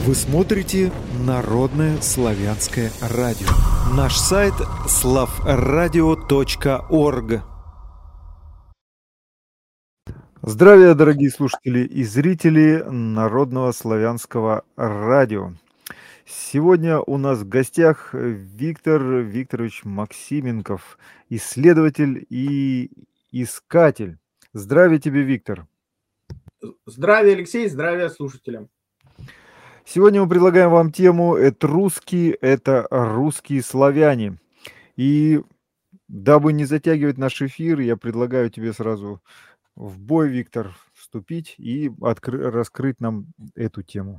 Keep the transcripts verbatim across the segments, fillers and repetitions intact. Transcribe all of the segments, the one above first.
Вы смотрите Народное славянское радио. Наш сайт славрадио точка орг. Здравия, дорогие слушатели и зрители Народного славянского радио. Сегодня у нас в гостях Виктор Викторович Максименков, исследователь и искатель. Здравия тебе, Виктор. Здравия, Алексей, здравия слушателям. Сегодня мы предлагаем вам тему «Этруски– это русские славяне». И дабы не затягивать наш эфир, я предлагаю тебе сразу в бой, Виктор, вступить и откры- раскрыть нам эту тему.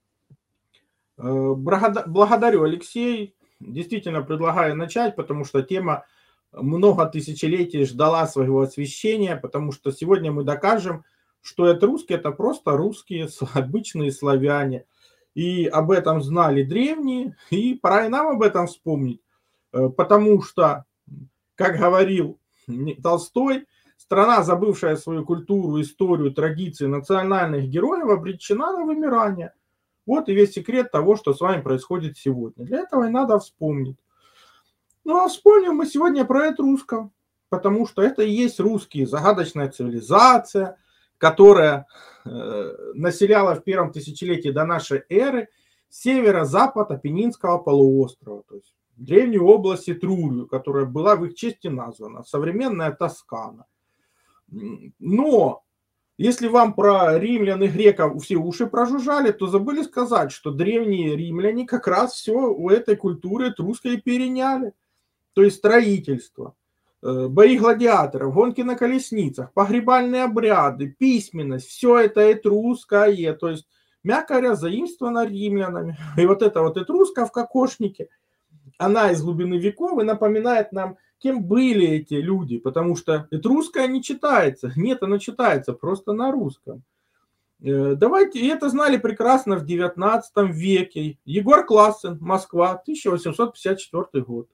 Благодарю, Алексей. Действительно предлагаю начать, потому что тема много тысячелетий ждала своего освещения, потому что сегодня мы докажем, что это русские, это просто русские, обычные славяне. И об этом знали древние, и пора и нам об этом вспомнить. Потому что, как говорил Толстой, страна, забывшая свою культуру, историю, традиции, национальных героев, обречена на вымирание. Вот и весь секрет того, что с вами происходит сегодня. Для этого и надо вспомнить. Ну а вспомним мы сегодня про этрусков, потому что это и есть русские, загадочная цивилизация, которая э, населяла в первом тысячелетии до нашей эры северо-запад Апеннинского полуострова, то есть древнюю область Этрурию, которая была в их честь названа, современная Тоскана. Но если вам про римлян и греков все уши прожужжали, то забыли сказать, что древние римляне как раз все у этой культуры этрусской переняли, то есть строительство, бои гладиаторов, гонки на колесницах, погребальные обряды, письменность, все это этрусское, то есть, мягко говоря, заимствовано римлянами. И вот эта вот этруска в кокошнике, она из глубины веков и напоминает нам, кем были эти люди, потому что этрусская не читается, нет, она читается просто на русском. Давайте, и это знали прекрасно в девятнадцатом веке. Егор Классен, Москва, тысяча восемьсот пятьдесят четвёртый год.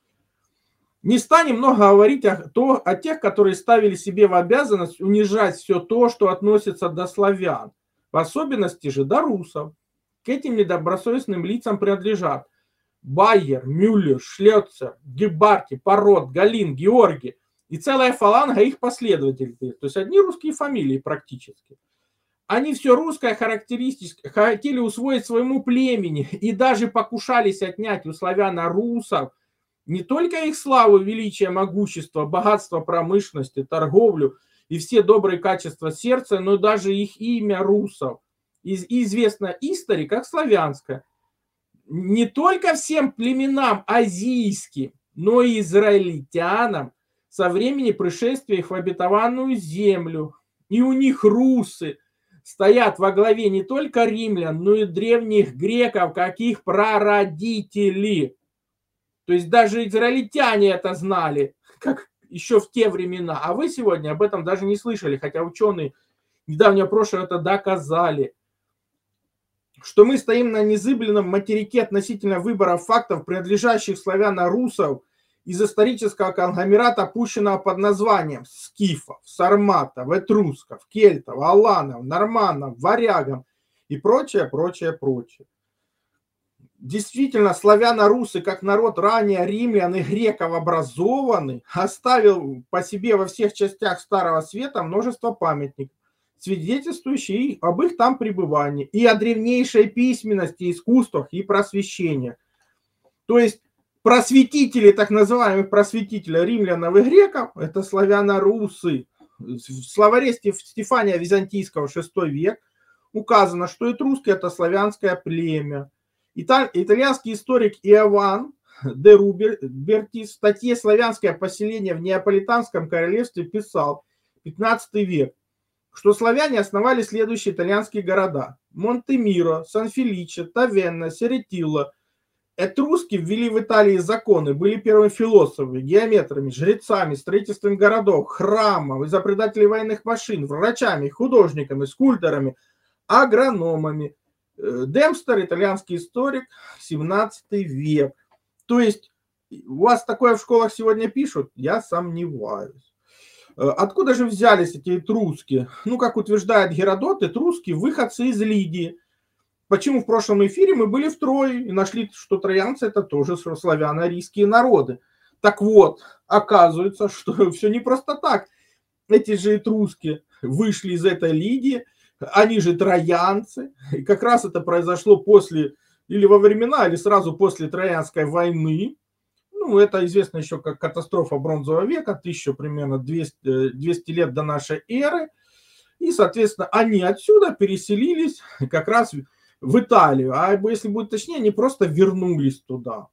Не станем много говорить о, то, о тех, которые ставили себе в обязанность унижать все то, что относится до славян, в особенности же до русов. К этим недобросовестным лицам принадлежат Байер, Мюллер, Шлёцер, Гебарти, Парот, Галин, Георгий и целая фаланга их последователей. То есть одни русские фамилии практически. Они все русское характеристически хотели усвоить своему племени и даже покушались отнять у славяно-русов не только их славу, величие, могущество, богатство промышленности, торговлю и все добрые качества сердца, но даже их имя русов. И известно истори как славянское. Не только всем племенам азийским, но и израильтянам со времени пришествия их в обетованную землю. И у них русы стоят во главе не только римлян, но и древних греков, как их прародители. То есть даже израильтяне это знали, как еще в те времена. А вы сегодня об этом даже не слышали, хотя ученые недавнего прошлого это доказали. Что мы стоим на незыблемом материке относительно выбора фактов, принадлежащих славяно-русов из исторического конгломерата, пущенного под названием скифов, сарматов, этрусков, кельтов, аланов, норманов, варягов и прочее, прочее, прочее. Действительно, славяно-русы, как народ ранее римлян и греков образованный, оставил по себе во всех частях Старого Света множество памятников, свидетельствующие об их там пребывании и о древнейшей письменности, искусствах и просвещении. То есть просветители, так называемых просветителей римлянов и греков, это славяно-русы. В словаре Стефания Византийского шестой век указано, что этруски это славянское племя. Итальянский историк Иоанн де Руберти в статье «Славянское поселение в Неаполитанском королевстве» писал, пятнадцатый век, что славяне основали следующие итальянские города: Монтемиро, Сан-Феличе, Тавенна, Серетило. Этруски ввели в Италии законы, были первыми философами, геометрами, жрецами, строительством городов, храмов, изобретателями военных машин, врачами, художниками, скульпторами, агрономами. Демпстер, итальянский историк, семнадцатый век. То есть у вас такое в школах сегодня пишут? Я сомневаюсь. Откуда же взялись эти этруски? Ну, как утверждает Геродот, этруски выходцы из Лидии. почему в прошлом эфире мы были в Трое и нашли, что троянцы это тоже славяно-арийские народы. Так вот, оказывается, что все не просто так. Эти же этруски вышли из этой лиги, они же троянцы. И как раз это произошло после, или во времена, или сразу после Троянской войны. Ну, это известно еще как катастрофа бронзового века, тысяча примерно двести, двести лет до нашей эры. И, соответственно, они отсюда переселились как раз в Италию. А если будет точнее, они просто вернулись туда.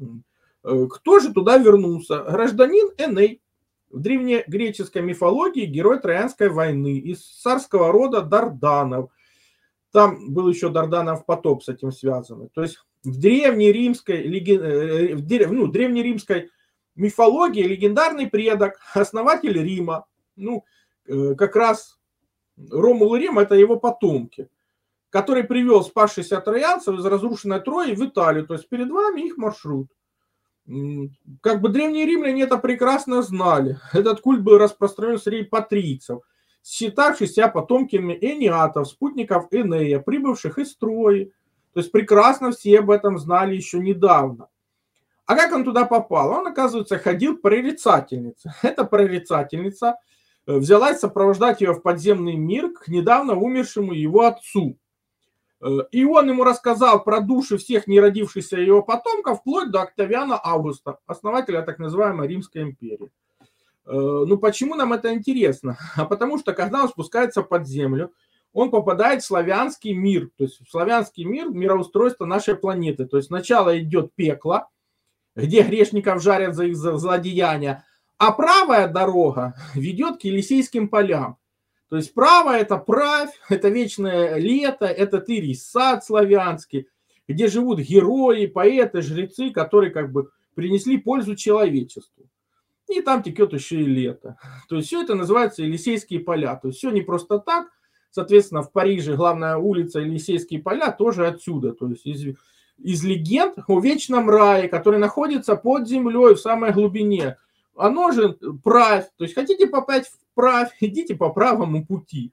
Кто же туда вернулся? Гражданин Эней. В древнегреческой мифологии герой Троянской войны из царского рода Дарданов. Там был еще Дарданов потоп с этим связан. То есть в древнеримской, ну, древнеримской мифологии легендарный предок, основатель Рима. Ну, как раз Ромул и Рем — это его потомки, который привел спасшихся троянцев из разрушенной Трои в Италию. То есть перед вами их маршрут. Как бы древние римляне это прекрасно знали. Этот культ был распространен среди патрийцев, считавших себя потомками эниатов, спутников Энея, прибывших из Трои. То есть прекрасно все об этом знали еще недавно. А как он туда попал? Он, оказывается, ходил к прорицательнице. Эта прорицательница взялась сопровождать ее в подземный мир к недавно умершему его отцу. И он ему рассказал про души всех неродившихся его потомков, вплоть до Октавиана Августа, основателя так называемой Римской империи. Ну, почему нам это интересно? А потому что, когда он спускается под землю, он попадает в славянский мир, то есть в славянский мир, мироустройство нашей планеты. То есть сначала идет пекло, где грешников жарят за их злодеяния, а правая дорога ведет к Елисейским полям. То есть правая — это правь, это вечное лето, это тырий сад славянский, где живут герои, поэты, жрецы, которые как бы принесли пользу человечеству. И там текет еще и лето. То есть все это называется Елисейские поля. То есть все не просто так. Соответственно, в Париже главная улица Елисейские поля тоже отсюда. То есть из, из легенд о вечном рае, который находится под землей в самой глубине. Оно же правь. То есть хотите попасть в правь, идите по правому пути.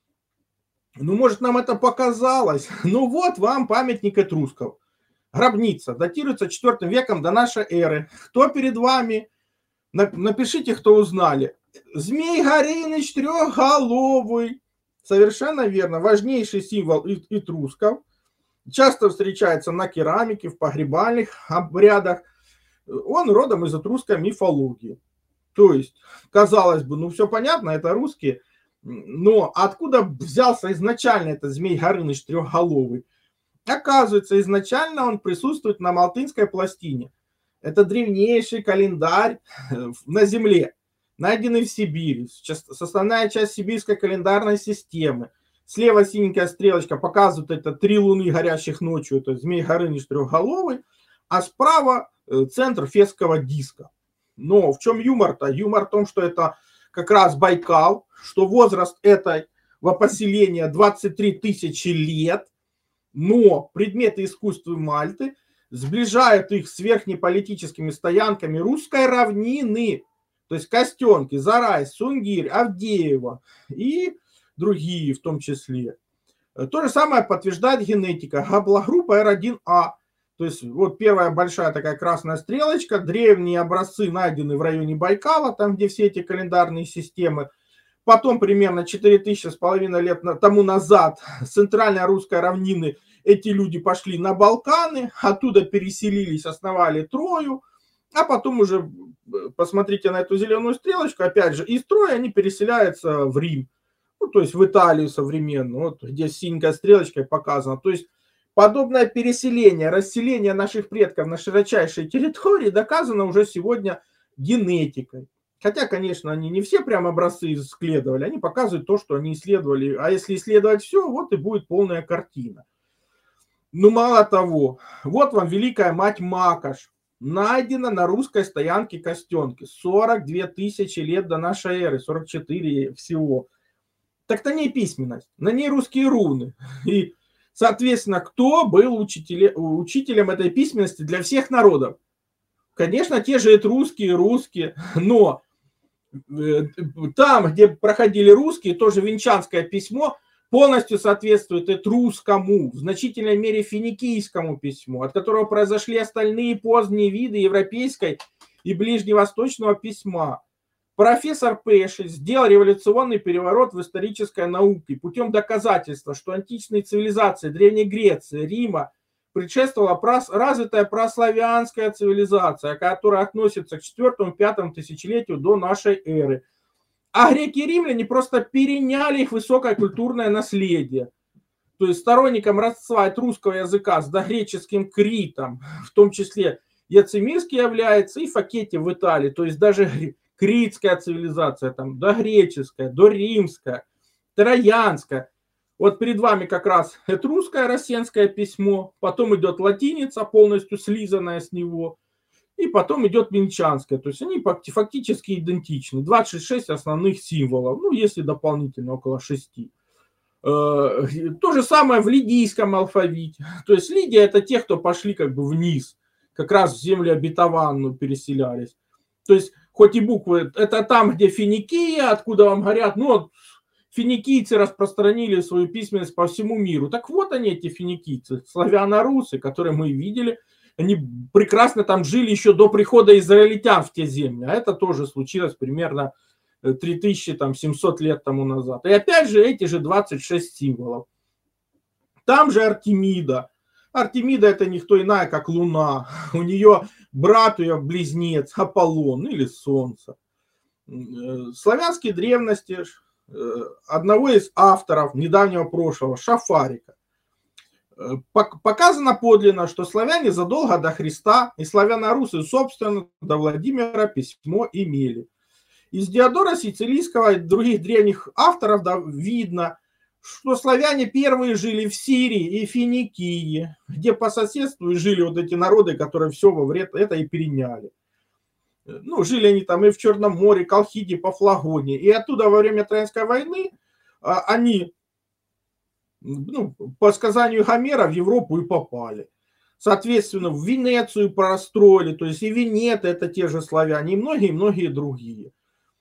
Ну, может, нам это показалось. Ну, вот вам памятник этрусков. Гробница. Датируется четвёртым веком до нашей эры. Кто перед вами? Напишите, кто узнали. Змей Горыныч трехголовый. Совершенно верно. Важнейший символ этрусков. Часто встречается на керамике, в погребальных обрядах. Он родом из этрусской мифологии. То есть, казалось бы, ну все понятно, это русские. Но откуда взялся изначально этот Змей Горыныч трехголовый? Оказывается, изначально он присутствует на Малтынской пластине. Это древнейший календарь на Земле, найденный в Сибири. Составная часть сибирской календарной системы. Слева синенькая стрелочка показывает это три луны, горящих ночью. Это Змей Горыныч трехголовый. А справа центр фесского диска. Но в чем юмор-то? Юмор в том, что это как раз Байкал, что возраст этого поселения двадцать три тысячи лет, но предметы искусства Мальты сближают их с верхнеполитическими стоянками русской равнины, то есть Костенки, Зарай, Сунгирь, Авдеево и другие в том числе. То же самое подтверждает генетика. Гаплогруппа эр один а. То есть вот первая большая такая красная стрелочка, древние образцы найдены в районе Байкала, там где все эти календарные системы. Потом примерно четыре тысячи с половиной лет тому назад с центральной русской равнины эти люди пошли на Балканы, оттуда переселились, основали Трою, а потом уже, посмотрите на эту зеленую стрелочку, опять же, из Трои они переселяются в Рим, ну, то есть в Италию современную, вот где синенькой стрелочкой показано. То есть подобное переселение, расселение наших предков на широчайшей территории доказано уже сегодня генетикой. Хотя, конечно, они не все прям образцы исследовали, они показывают то, что они исследовали. А если исследовать все, вот и будет полная картина. Ну, мало того, вот вам Великая Мать Макаш, найдена на русской стоянке Костенки, сорок две тысячи лет до нашей эры, сорок четыре всего. Так на ней письменность, на ней русские руны. И, соответственно, кто был учителем, учителем этой письменности для всех народов? Конечно, те же этрусские, русские, но там, где проходили русские, тоже Венчанское письмо, полностью соответствует этрусскому, в значительной мере финикийскому письму, от которого произошли остальные поздние виды европейской и ближневосточного письма. Профессор Пешель сделал революционный переворот в исторической науке путем доказательства, что античные цивилизации Древней Греции, Рима предшествовала прос, развитая прославянская цивилизация, которая относится к четвёртому-пятому тысячелетию до нашей эры. А греки и римляне просто переняли их высокое культурное наследие. То есть сторонником родства от русского языка с догреческим критом, в том числе Яцимирский является, и Факетти в Италии, то есть даже критская цивилизация, там, догреческая, доримская, троянская. Вот перед вами как раз этрусское рассенское письмо, потом идет латиница, полностью слизанная с него, и потом идет венчанское. То есть они фактически идентичны. двадцать шесть основных символов, ну, если дополнительно около шести. То же самое в лидийском алфавите. То есть Лидия — это те, кто пошли как бы вниз, как раз в землю обетованную переселялись. То есть хоть и буквы, это там, где Финикия, откуда вам говорят, ну, вот финикийцы распространили свою письменность по всему миру. Так вот они, эти финикийцы, славяно-русы, которые мы видели, они прекрасно там жили еще до прихода израильтян в те земли. А это тоже случилось примерно три тысячи семьсот лет тому назад. И опять же эти же двадцать шесть символов. Там же Артемида. Артемида — это никто иная, как Луна. У нее брат ее близнец Аполлон или Солнце. Славянские древности одного из авторов недавнего прошлого, Шафарика. Показано подлинно, что славяне задолго до Христа и славяно-русы, собственно, до Владимира письмо имели. Из Диодора Сицилийского и других древних авторов да, видно, что славяне первые жили в Сирии и Финикии, где по соседству жили вот эти народы, которые все во вред это и переняли. Ну, жили они там и в Черном море, Колхиде, Пафлагоне. И оттуда во время Троянской войны они, ну, по сказанию Гомера, в Европу и попали. Соответственно, в Венецию простроили, то есть и венеты — это те же славяне, и многие-многие другие.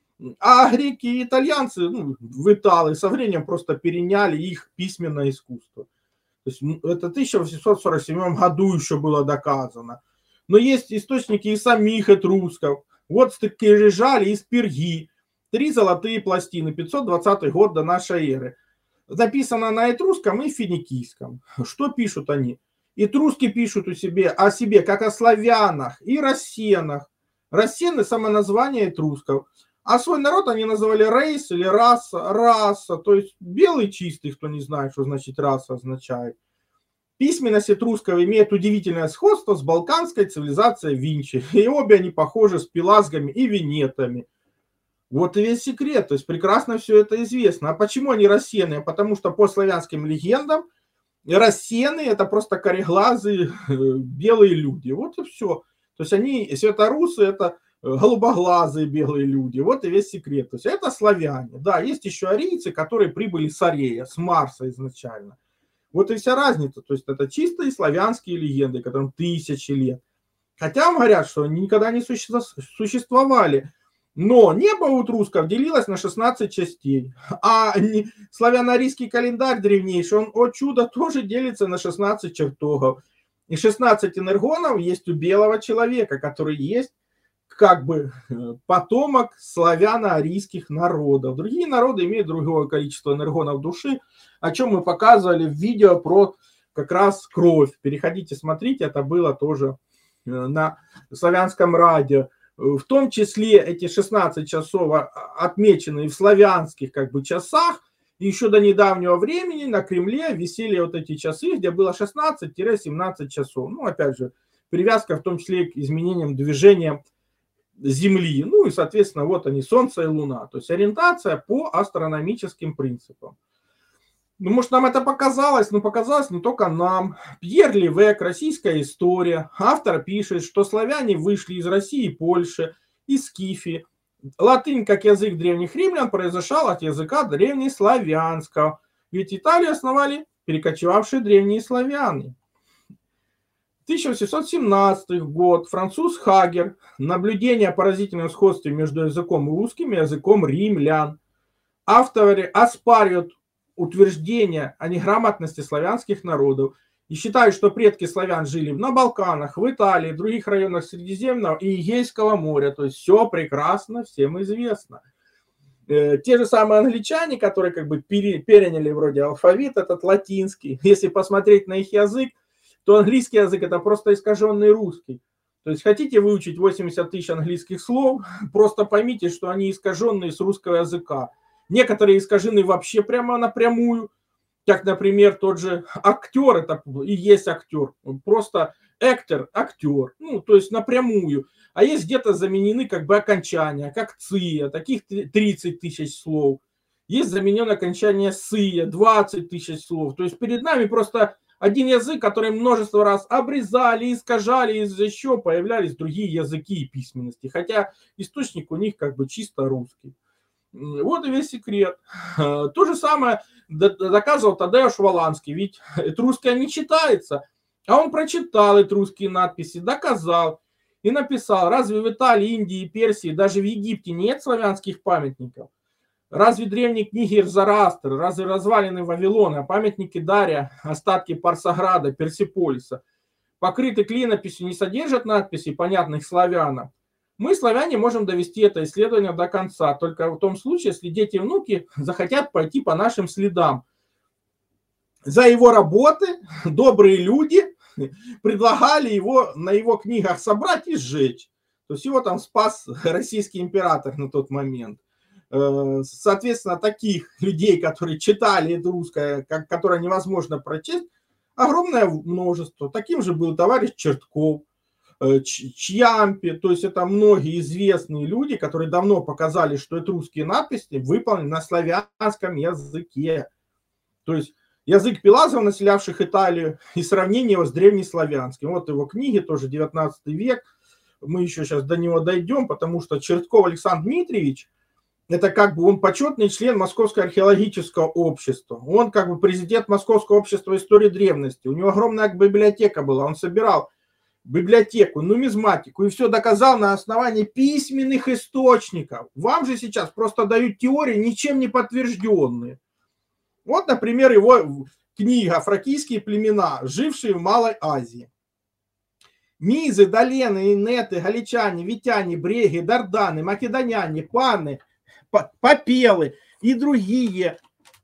А греки и итальянцы, ну, в Италии со временем просто переняли их письменное искусство. То есть это в тысяча восемьсот сорок седьмом году еще было доказано. Но есть источники и самих этрусков. Вот скрижали из Перги. Три золотые пластины, пятьсот двадцатый год до нашей эры. Написано на этрусском и финикийском. Что пишут они? Этруски пишут у себе, о себе как о славянах и рассенах. Рассены — самоназвание этрусков. А свой народ они называли рейс или раса, раса. То есть белый чистый, кто не знает, что значит раса означает. Письменность этрусков имеет удивительное сходство с балканской цивилизацией Винчи. И обе они похожи с пелазгами и венетами. Вот и весь секрет. То есть прекрасно все это известно. А почему они рассены? Потому что по славянским легендам рассены — это просто кореглазые белые люди. Вот и все. То есть они, светорусы — это голубоглазые белые люди. Вот и весь секрет. То есть это славяне. Да, есть еще арийцы, которые прибыли с Арея, с Марса изначально. Вот и вся разница. То есть это чистые славянские легенды, которым тысячи лет. Хотя вам говорят, что они никогда не существовали. Но небо у этрусков делилось на шестнадцать частей. А славяно-арийский календарь древнейший, он, о чудо, тоже делится на шестнадцать чертогов. И шестнадцать энергонов есть у белого человека, который есть как бы потомок славяно-арийских народов. Другие народы имеют другое количество энергонов души, о чем мы показывали в видео про как раз кровь. Переходите, смотрите, это было тоже на славянском радио. В том числе эти шестнадцать часов отмечены в славянских как бы часах. И еще до недавнего времени на Кремле висели вот эти часы, где было шестнадцать-семнадцать часов. Ну, опять же, привязка в том числе к изменениям движения Земли. Ну и, соответственно, вот они, Солнце и Луна. То есть ориентация по астрономическим принципам. Ну, может, нам это показалось, но показалось не только нам. Пьер Левек, «Российская история». Автор пишет, что славяне вышли из России и Польши, из Скифии. Латынь, как язык древних римлян, произошел от языка древнеславянского. Ведь Италию основали перекочевавшие древние славяне. тысяча восемьсот семнадцатый год. Француз Хагер. Наблюдение о поразительном сходстве между языком русским и языком римлян. Авторы оспаривают утверждение о неграмотности славянских народов и считают, что предки славян жили на Балканах, в Италии, в других районах Средиземного и Егейского моря. То есть все прекрасно, всем известно. Те же самые англичане, которые как бы переняли вроде алфавит этот латинский, если посмотреть на их язык, то английский язык это просто искаженный русский. То есть хотите выучить восемьдесят тысяч английских слов, просто поймите, что они искаженные с русского языка. Некоторые искажены вообще прямо напрямую, как, например, тот же актер, это и есть актер, просто актер, актер, ну, то есть напрямую. А есть где-то заменены как бы окончания, как ция, таких тридцать тысяч слов. Есть заменено окончание сия, двадцать тысяч слов. То есть перед нами просто один язык, который множество раз обрезали, искажали, из-за еще появлялись другие языки и письменности. Хотя источник у них как бы чисто русский. Вот и весь секрет. То же самое доказывал Тадеуш Воланский. Ведь этрусское не читается. А он прочитал этрусские надписи, доказал. И написал, разве в Италии, Индии, Персии, даже в Египте нет славянских памятников? Разве древние книги Зороастра, разве развалины Вавилона, памятники Дария, остатки Парсаграда, Персеполиса, покрыты клинописью, не содержат надписей, понятных славянам? Мы, славяне, можем довести это исследование до конца, только в том случае, если дети и внуки захотят пойти по нашим следам. За его работы добрые люди предлагали его на его книгах собрать и сжечь. То есть его там спас российский император на тот момент. Соответственно, таких людей, которые читали это русское, которое невозможно прочесть, огромное множество. Таким же был товарищ Чертков, Чьямпи. То есть это многие известные люди, которые давно показали, что это русские надписи выполнены на славянском языке. То есть язык пелазов, населявших Италию, и сравнение его с древнеславянским. Вот его книги, тоже девятнадцатый век. Мы еще сейчас до него дойдем, потому что Чертков Александр Дмитриевич, это как бы он почетный член Московского археологического общества. Он как бы президент Московского общества истории древности. У него огромная библиотека была. Он собирал библиотеку, нумизматику и все доказал на основании письменных источников. Вам же сейчас просто дают теории, ничем не подтвержденные. Вот, например, его книга «Фракийские племена, жившие в Малой Азии». Мизы, долены, инеты, галичане, витяне, бреги, дарданы, македоняне, паны, попелы и другие.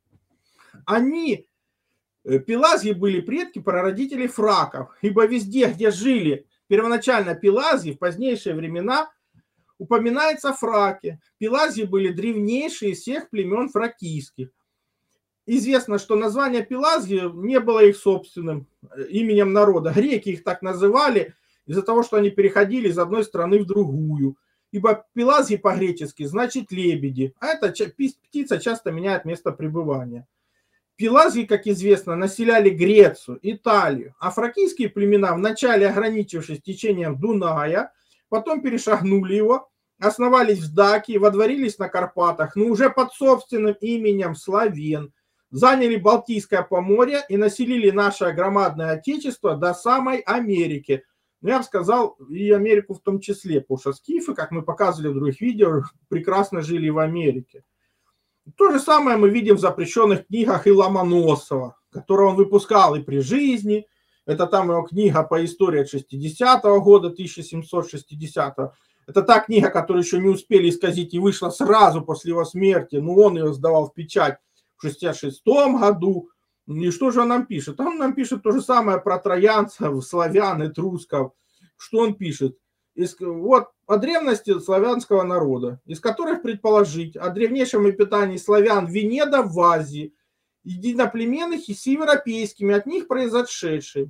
Они, пелазги, были предки прародителей фраков, ибо везде, где жили первоначально пелазги, в позднейшие времена упоминается фраки. Пелазги были древнейшие из всех племен фракийских. Известно, что название Пелазги не было их собственным именем народа. Греки их так называли из-за того, что они переходили из одной страны в другую. Ибо Пелазги по-гречески значит лебеди, а эта птица часто меняет место пребывания. Пелазги, как известно, населяли Грецию, Италию, а фракийские племена, вначале ограничившись течением Дуная, потом перешагнули его, основались в Дакии, водворились на Карпатах, но уже под собственным именем славян, заняли Балтийское поморье и населили наше громадное отечество до самой Америки. Ну, я бы сказал, и Америку в том числе, потому что скифы, как мы показывали в других видео, прекрасно жили в Америке. То же самое мы видим в запрещенных книгах и Ломоносова, которого он выпускал и при жизни. Это там его книга по истории от шестидесятого года, тысяча семьсот шестидесятого. Это та книга, которую еще не успели исказить и вышла сразу после его смерти, но он ее сдавал в печать в шестьдесят шестом году. И что же он нам пишет? Он нам пишет то же самое про троянцев, славян, этрусков. Что он пишет? Из, вот о древности славянского народа, из которых предположить о древнейшем эпитании славян Венеда в Азии, единоплеменных и с европейскими, от них произошедшие.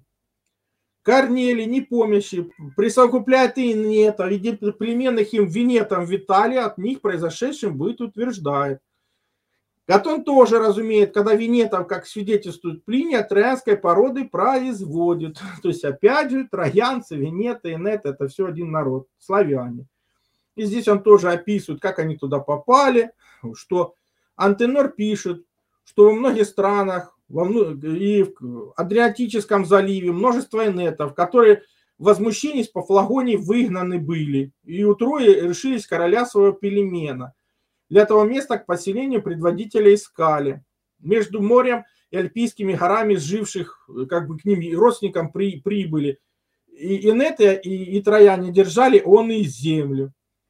Корнели, непомнящие, присовокупляют и нет, а единоплеменных им Венетом в Италии, от них произошедшим будет утверждает. Катон тоже разумеет, когда Венетов, как свидетельствует Плиний, от троянской породы производит. То есть, опять же, троянцы, Венеты, Инеты, это все один народ, славяне. И здесь он тоже описывает, как они туда попали, что Антенор пишет, что во многих странах во мно... и в Адриатическом заливе множество инетов, которые, возмущенись по Флагонии, выгнаны были, и у Трои решились короля своего Пелемена. Для этого места к поселению предводителя искали. между морем и альпийскими горами, живших, как бы к ним родственникам при, прибыли. И инеты и, и трояне держали он и землю.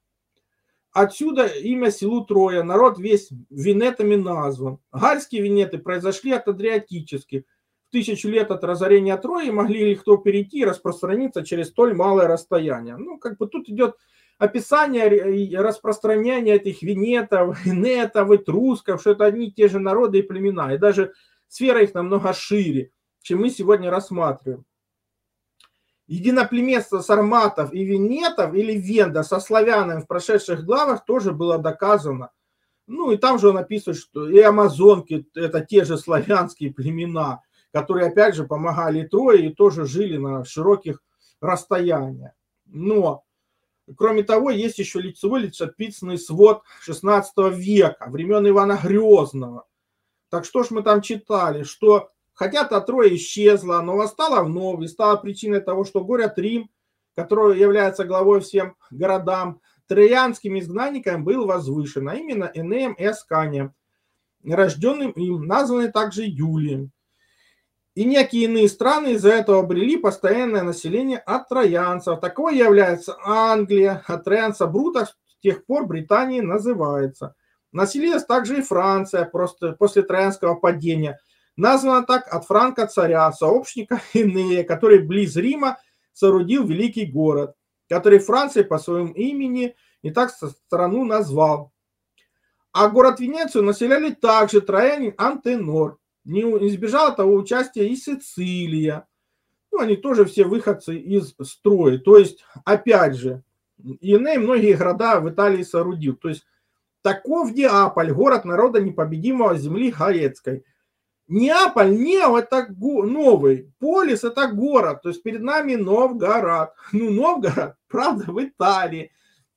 Отсюда имя селу Троя, народ весь венетами назван. Гальские венеты произошли от адриатических. В тысячу лет от разорения Трои могли ли кто перейти и распространиться через столь малое расстояние. Ну, как бы тут идет описание и распространение этих венетов, венетов, этрусков, что это одни и те же народы и племена. И даже сфера их намного шире, чем мы сегодня рассматриваем. Единоплеменство сарматов и венетов или венда со славянами в прошедших главах тоже было доказано. Ну и там же он описывает, что и амазонки это те же славянские племена, которые опять же помогали Трое и тоже жили на широких расстояниях. Но, кроме того, есть еще лицевой летописный свод шестнадцатого века, времен Ивана Грозного. Так что ж мы там читали, что хотя та Троя исчезла, но восстала вновь и стала причиной того, что город Рим, который является главой всем городам, троянским изгнанником был возвышен, а именно Энеем и Асканием, рожденным им, названный также Юлием. И некие иные страны из-за этого обрели постоянное население от троянцев. Такой является Англия, от троянца Брута с тех пор Британией называется. Населилась также и Франция просто после троянского падения. Названа так от Франка царя, сообщника Энея, который близ Рима соорудил великий город, который Франции по своему имени и так страну назвал. А город Венецию населяли также троянин Антенор. Не избежала того участия и Сицилия. Ну, они тоже все выходцы из Строи. То есть, опять же, Эней многие города в Италии соорудил. То есть, таков Неаполь, город народа непобедимого земли Гаецкой. Неаполь, не, это новый. Полис, это город. То есть, перед нами Новгород. Ну, Новгород, правда, в Италии.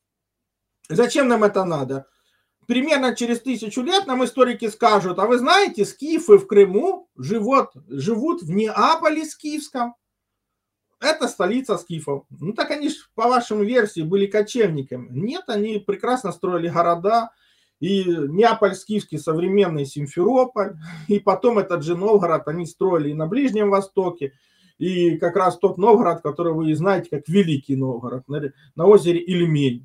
Зачем нам это надо? Примерно через тысячу лет нам историки скажут, а вы знаете, скифы в Крыму живут, живут в Неаполе скифском. Это столица скифов. Ну так они же, по вашему версии, были кочевниками. Нет, они прекрасно строили города. И Неаполь скифский, современный Симферополь. И потом этот же Новгород они строили и на Ближнем Востоке. И как раз тот Новгород, который вы знаете как Великий Новгород на, на озере Ильмень.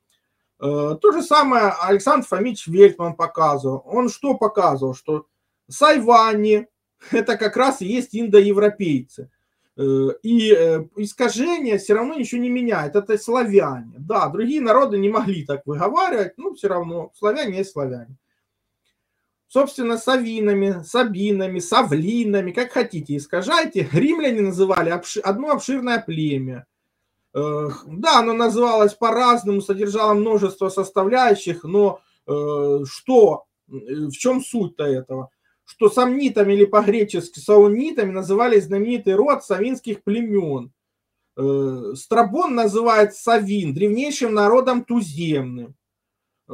То же самое Александр Фомич Вельтман показывал. Он что показывал? Что сайвани это как раз и есть индоевропейцы. И искажения все равно ничего не меняет. Это славяне. Да, другие народы не могли так выговаривать, но все равно славяне есть славяне. Собственно, савинами, сабинами, савлинами, как хотите, искажайте. Римляне называли одно обширное племя. Да, оно называлось по-разному, содержало множество составляющих, но э, что, в чем суть-то этого? Что самнитами или по-гречески саунитами называли знаменитый род савинских племен. Э, Страбон называет савин древнейшим народом туземным. Э,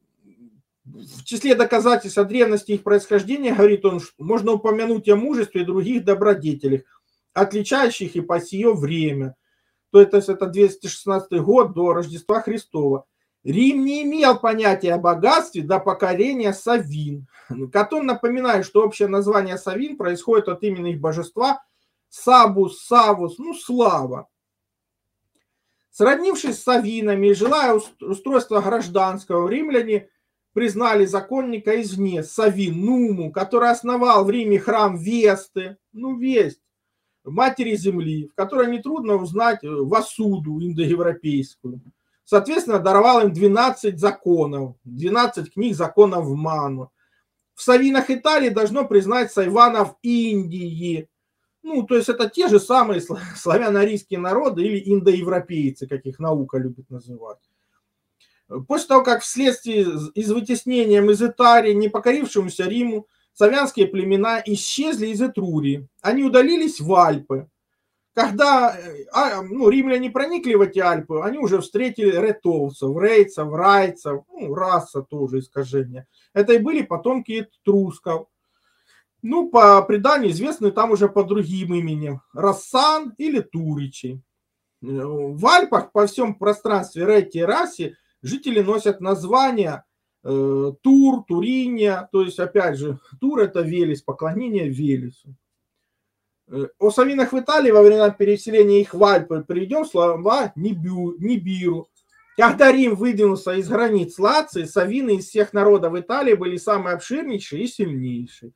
в числе доказательств о древности их происхождения, говорит он, можно упомянуть о мужестве и других добродетелях, отличающих и по сие время. То есть это двести шестнадцатый год до Рождества Христова. Рим не имел понятия о богатстве до покорения Савин. Катон напоминает, что общее название Савин происходит от имени их божества Сабус, Савус, ну слава. Сроднившись с Савинами и желая устройства гражданского, римляне признали законника извне, Савин Нуму, который основал в Риме храм Весты, ну Весть, матери земли, в которой нетрудно узнать Васуду индоевропейскую. Соответственно, даровал им двенадцать законов, двенадцать книг законов Ману. В Савинах Италии должно признать сайванов Индии. Ну, то есть это те же самые славяно-арийские народы или индоевропейцы, как их наука любит называть. После того, как вследствие из вытеснением из Италии, не покорившемуся Риму, славянские племена исчезли из Этрурии. Они удалились в Альпы. Когда ну, римляне проникли в эти Альпы, они уже встретили ретовцев, рейцев, райцев, ну, раса тоже искажение. Это и были потомки этрусков. Ну, по преданию известны там уже по другим именем. Рассан или Туричи. В Альпах по всем пространстве Ретти и Раси жители носят названия э, Тур, Туриния, то есть, опять же, Тур – это Велес, поклонение Велесу. О савинах в Италии во времена переселения их в Альпы приведем слова Нибю, Нибиру. Когда Рим выдвинулся из границ Лации, савины из всех народов Италии были самые обширнейшие и сильнейшие.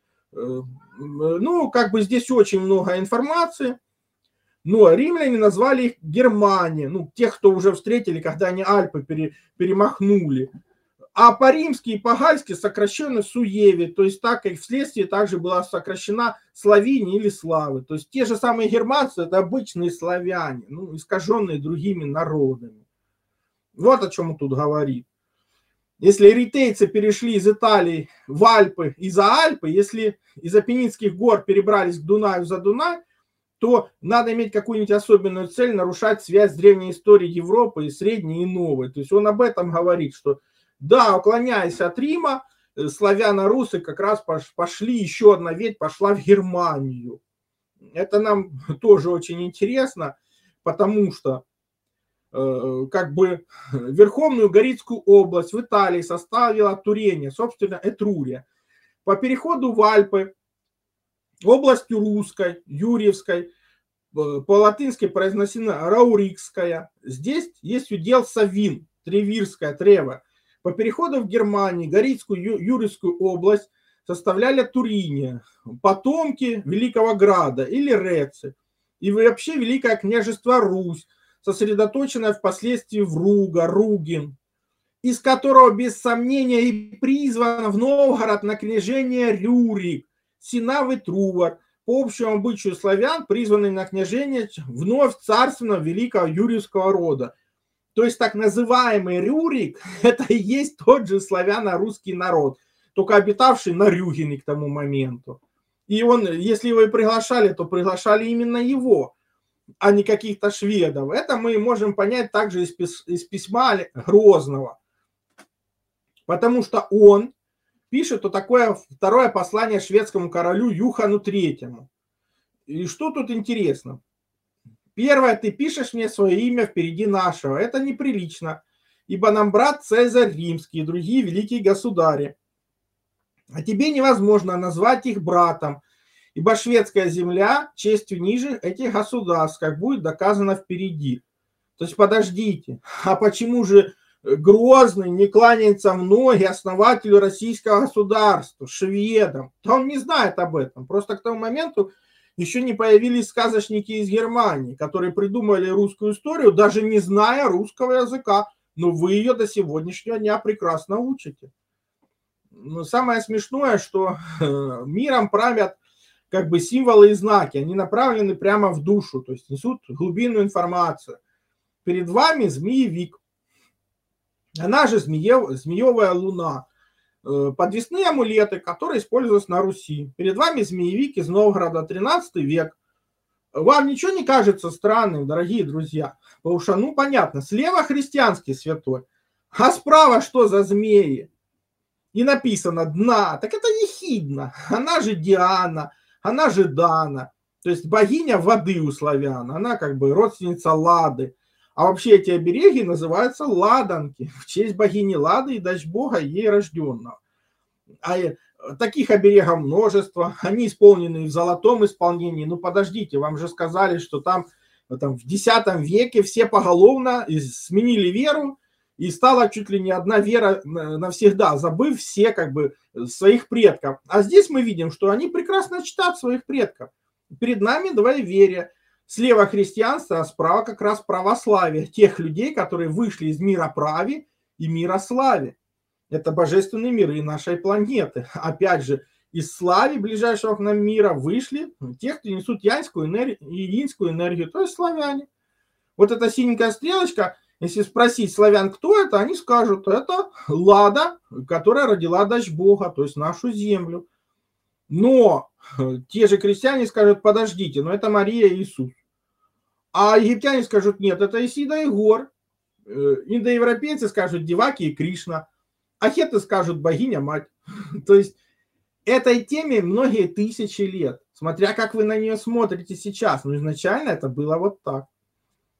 Ну, как бы здесь очень много информации. Но римляне назвали их Германия. Ну, тех, кто уже встретили, когда они Альпы пере, перемахнули. А по-римски и по-гальски сокращенно Суеви. То есть так как вследствие также была сокращена Славини или Славы. То есть те же самые германцы – это обычные славяне, ну, искаженные другими народами. Вот о чем он тут говорит. Если эритейцы перешли из Италии в Альпы из-за Альпы, если из Апеннинских гор перебрались к Дунаю за Дунай, то надо иметь какую-нибудь особенную цель, нарушать связь с древней историей Европы и средней и новой. То есть он об этом говорит, что да, уклоняясь от Рима, славяно-русы как раз пошли, еще одна ветвь пошла в Германию. Это нам тоже очень интересно, потому что как бы Верховную Горицкую область в Италии составила Турения, собственно, Этрурия. По переходу в Альпы областью русской, Юрьевской, по-латынски произносена Раурикская. Здесь есть удел Савин, Тревирская, Трева. По переходу в Германию Горицкую Юрьевскую область составляли Туриния, потомки Великого Града или Рецы. И вообще Великое княжество Русь, сосредоточенное впоследствии в Руга, Ругин, из которого без сомнения и призвано в Новгород на княжение Рюрик, Синавы Трувор, по общему обычаю славян, призванный на княжение вновь царственного великого юрьевского рода. То есть так называемый Рюрик – это и есть тот же славяно-русский народ, только обитавший на Рюгине к тому моменту. И он, если его и приглашали, то приглашали именно его, а не каких-то шведов. Это мы можем понять также из, пис- из письма Грозного. Потому что он пишет вот такое второе послание шведскому королю Юхану Третьему. И что тут интересно? Первое, ты пишешь мне свое имя впереди нашего. Это неприлично, ибо нам брат Цезарь Римский и другие великие государи. А тебе невозможно назвать их братом, ибо шведская земля честью ниже этих государств, как будет доказано впереди. То есть подождите, а почему же Грозный не кланяется в ноги основателю российского государства, шведам? Да он не знает об этом. Просто к тому моменту еще не появились сказочники из Германии, которые придумали русскую историю, даже не зная русского языка. Но вы ее до сегодняшнего дня прекрасно учите. Но самое смешное, что миром правят как бы символы и знаки. Они направлены прямо в душу, то есть несут глубинную информацию. Перед вами змеевик. Она же змеев, змеевая луна. Подвесные амулеты, которые используются на Руси. Перед вами змеевик из Новгорода, тринадцатый век. Вам ничего не кажется странным, дорогие друзья? Потому что, ну, понятно, слева христианский святой, а справа что за змеи? И написано «Дна». Так это ехидна. Она же Диана, она же Дана. То есть богиня воды у славян. Она как бы родственница Лады. А вообще эти обереги называются ладанки, в честь богини Лады и дочь бога ей рожденного. А таких оберегов множество, они исполнены в золотом исполнении. Ну подождите, вам же сказали, что там, там в десятом веке все поголовно сменили веру, и стала чуть ли не одна вера навсегда, забыв все как бы своих предков. А здесь мы видим, что они прекрасно читают своих предков. Перед нами двоеверие. Слева христианство, а справа как раз православие. Тех людей, которые вышли из мира прави и мира славе. Это божественные миры нашей планеты. Опять же, из слави ближайшего к нам мира вышли те, кто несут янскую энергию, и инскую энергию, то есть славяне. Вот эта синенькая стрелочка, если спросить славян, кто это, они скажут, это Лада, которая родила дочь Бога, то есть нашу землю. Но те же крестьяне скажут, подождите, но это Мария и Иисус. А египтяне скажут, нет, это Исида и Гор. Индоевропейцы скажут, Деваки и Кришна. А хетты скажут, богиня-мать. То есть этой теме многие тысячи лет. Смотря как вы на нее смотрите сейчас. Но изначально это было вот так.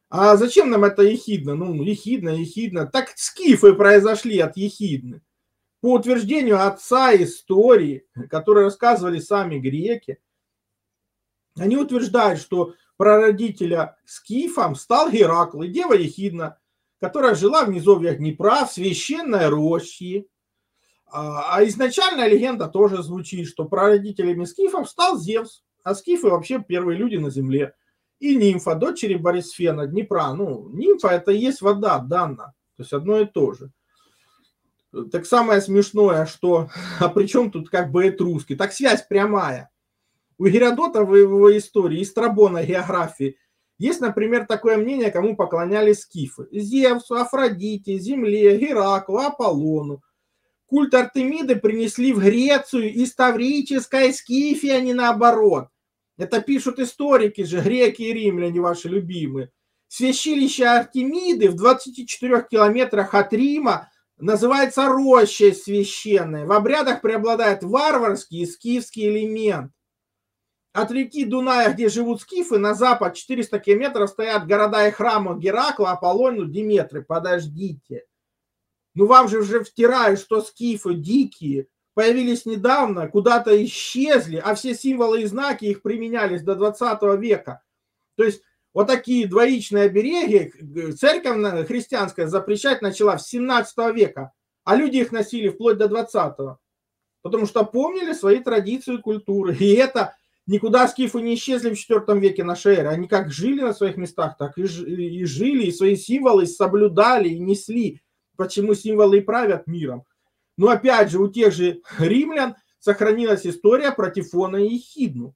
А зачем нам это Ехидна? Ну, Ехидна, Ехидна. Так скифы произошли от Ехидны. По утверждению отца истории, которые рассказывали сами греки, они утверждают, что прародителя скифам стал Геракл и дева Ехидна, которая жила в низовьях Днепра в священной роще. А изначальная легенда тоже звучит, что прародителями скифов стал Зевс, а скифы вообще первые люди на земле. И нимфа, дочери Борисфена, Днепра. Ну, нимфа это и есть вода, Данна. То есть одно и то же. Так самое смешное, что, а при чем тут как бы этруски? Так связь прямая. У Геродота в его истории, и Страбона географии, есть, например, такое мнение, кому поклонялись скифы. Зевсу, Афродите, Земле, Гераклу, Аполлону. Культ Артемиды принесли в Грецию из таврической Скифии, а не наоборот. Это пишут историки же, греки и римляне ваши любимые. Свящилище Артемиды в двадцати четырёх километрах от Рима называется рощей священной. В обрядах преобладает варварский и скифский элемент. От реки Дуная, где живут скифы, на запад четыреста километров стоят города и храмы Геракла, Аполлону, Диметры. Подождите. Ну вам же уже втирают, что скифы дикие, появились недавно, куда-то исчезли, а все символы и знаки их применялись до двадцатого века. То есть вот такие двоичные обереги церковь христианская запрещать начала в семнадцатом веке, а люди их носили вплоть до двадцатого. Потому что помнили свои традиции и культуры. И это никуда скифы не исчезли в четвёртом веке нашей эры. Они как жили на своих местах, так и жили, и свои символы соблюдали и несли. Почему символы и правят миром. Но опять же, у тех же римлян сохранилась история про Тифона и Ехидну.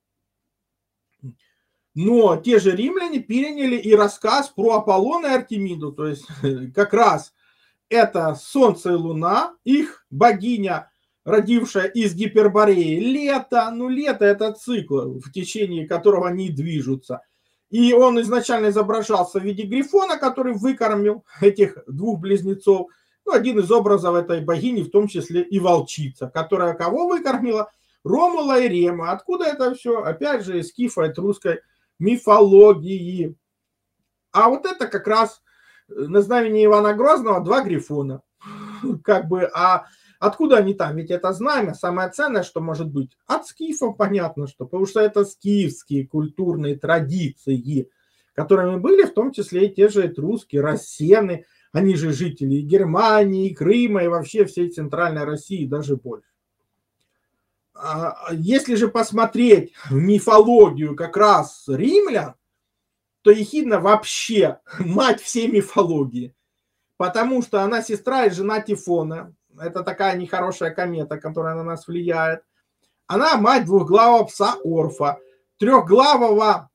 Но те же римляне переняли и рассказ про Аполлона и Артемиду. То есть как раз это Солнце и Луна, их богиня, родившая из Гипербореи, лето. Ну лето это цикл, в течение которого они движутся. И он изначально изображался в виде грифона, который выкормил этих двух близнецов. Ну, один из образов этой богини, в том числе и волчица, которая кого выкормила? Ромула и Рема. Откуда это все? Опять же, из скифо-этрусской мифологии. А вот это как раз на знамени Ивана Грозного два грифона. Как бы, а откуда они там? Ведь это знамя, самое ценное, что может быть, от скифов, понятно, что, потому что это скифские культурные традиции, которыми были в том числе и те же этруски, рассены, они же жители и Германии, и Крыма, и вообще всей Центральной России, даже больше. Если же посмотреть в мифологию как раз римлян, то Ехидна вообще мать всей мифологии, потому что она сестра и жена Тифона. Это такая нехорошая комета, которая на нас влияет. Она мать двухглавого пса Орфа, трехглавого,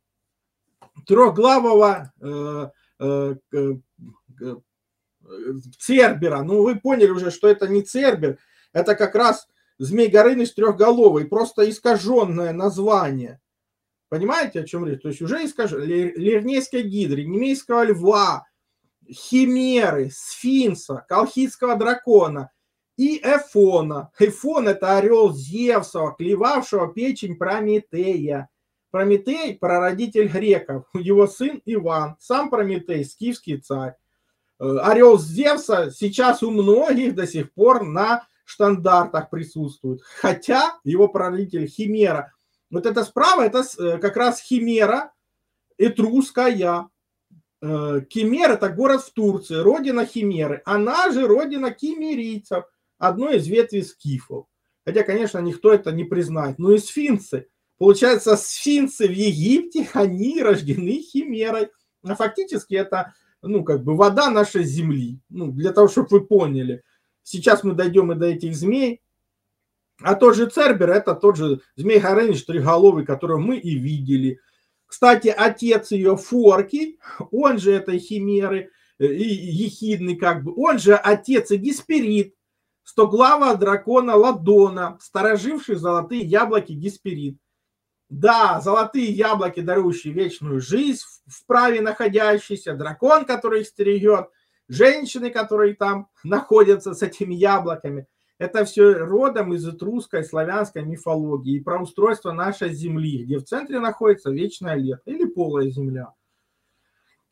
трехглавого э, э, э, Цербера. Ну, вы поняли уже, что это не Цербер, это как раз Змей Горыныч трехголовый, просто искаженное название. Понимаете, о чем речь? То есть уже искажено. Лирнейской гидры, немейского льва, химеры, сфинкса, колхидского дракона и Эфона. Эфон – это орел Зевсова, клевавшего печень Прометея. Прометей – прародитель греков, его сын Иван, сам Прометей – скифский царь. Орел Зевса сейчас у многих до сих пор на штандартах присутствует, хотя его прародитель Химера. Вот это справа, это как раз Химера этрусская. Кемер – это город в Турции, родина Химеры. Она же родина кимерийцев, одной из ветвей скифов. Хотя, конечно, никто это не признает. Ну и сфинксы. Получается, сфинксы в Египте, они рождены Химерой. А фактически это, ну, как бы вода нашей земли. Ну, для того, чтобы вы поняли. Сейчас мы дойдем и до этих змей. А тот же Цербер – это тот же Змей Горыныч трехголовый, которого мы и видели. Кстати, отец ее Форкий, он же этой Химеры, и Ехидны как бы, он же отец и Гесперид, стоглавого дракона Ладона, стороживший золотые яблоки Гесперид. Да, золотые яблоки, дарующие вечную жизнь, в праве находящийся, дракон, который их стерегет, женщины, которые там находятся с этими яблоками. Это все родом из этрусской славянской мифологии и про устройство нашей земли, где в центре находится вечное лето или полая земля.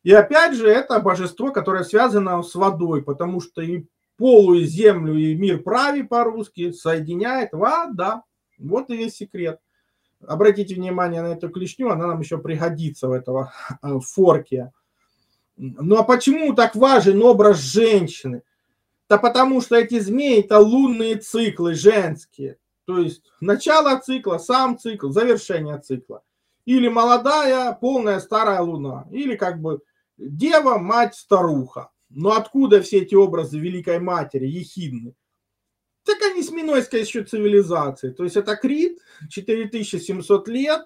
И опять же, это божество, которое связано с водой, потому что и полу, и землю, и мир прави по-русски соединяет вода. Вот и весь секрет. Обратите внимание на эту клешню, она нам еще пригодится в этого форке. Ну а почему так важен образ женщины? Да потому что эти змеи – это лунные циклы женские. То есть начало цикла, сам цикл, завершение цикла. Или молодая, полная старая луна. Или как бы дева, мать, старуха. Но откуда все эти образы Великой Матери, ехидны? Так они с минойской еще цивилизации. То есть это Крит, четыре тысячи семьсот лет,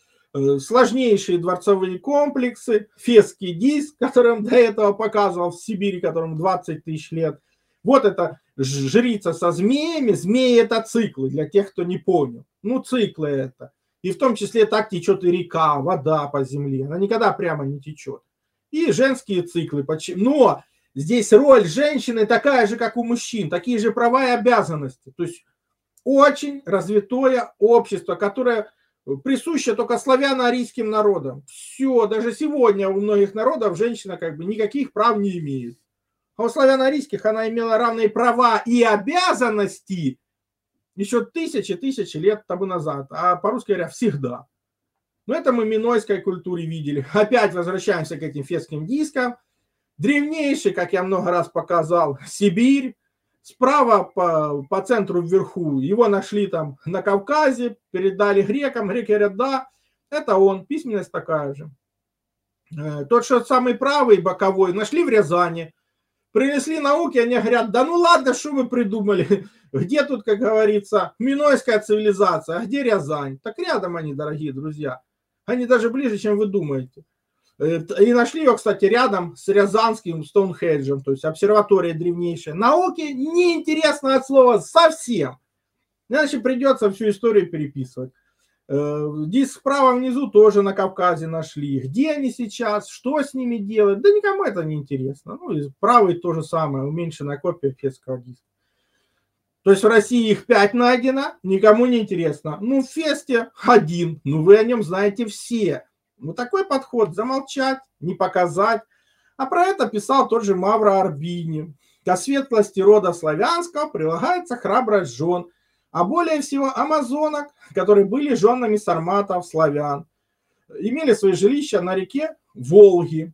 сложнейшие дворцовые комплексы, Фесский диск, которым до этого показывал в Сибири, которому двадцать тысяч лет. Вот это жрица со змеями. Змеи – это циклы, для тех, кто не понял. Ну, циклы это. И в том числе так течет и река, вода по земле. Она никогда прямо не течет. И женские циклы. Но здесь роль женщины такая же, как у мужчин. Такие же права и обязанности. То есть очень развитое общество, которое присуще только славяно-арийским народам. Все, даже сегодня у многих народов женщина как бы никаких прав не имеет. А у славяно-арийских она имела равные права и обязанности еще тысячи-тысячи лет тому назад. А по-русски говоря, всегда. Но это мы в минойской культуре видели. Опять возвращаемся к этим фесским дискам. Древнейший, как я много раз показал, Сибирь. Справа по, по центру вверху. Его нашли там на Кавказе, передали грекам. Греки говорят, да, это он. Письменность такая же. Тот, что самый правый, боковой, нашли в Рязани. Принесли науки, они говорят, да ну ладно, что вы придумали? Где тут, как говорится, минойская цивилизация, а где Рязань? Так рядом они, дорогие друзья. Они даже ближе, чем вы думаете. И нашли ее, кстати, рядом с Рязанским Стоунхенджем, то есть обсерватория древнейшая. Науки неинтересно от слова совсем. Иначе придется всю историю переписывать. Здесь справа внизу тоже на Кавказе нашли. Где они сейчас, что с ними делать? Да никому это не интересно. Ну и правый то же самое, уменьшенная копия фесского диска. То есть в России их пять найдено, никому не интересно. Ну в Фесте один, ну вы о нем знаете все. Ну такой подход, замолчать, не показать. А про это писал тот же Мавро Арбини. Ко светлости рода славянского прилагается храбрость жен, а более всего амазонок, которые были женами сарматов, славян. Имели свои жилища на реке Волги.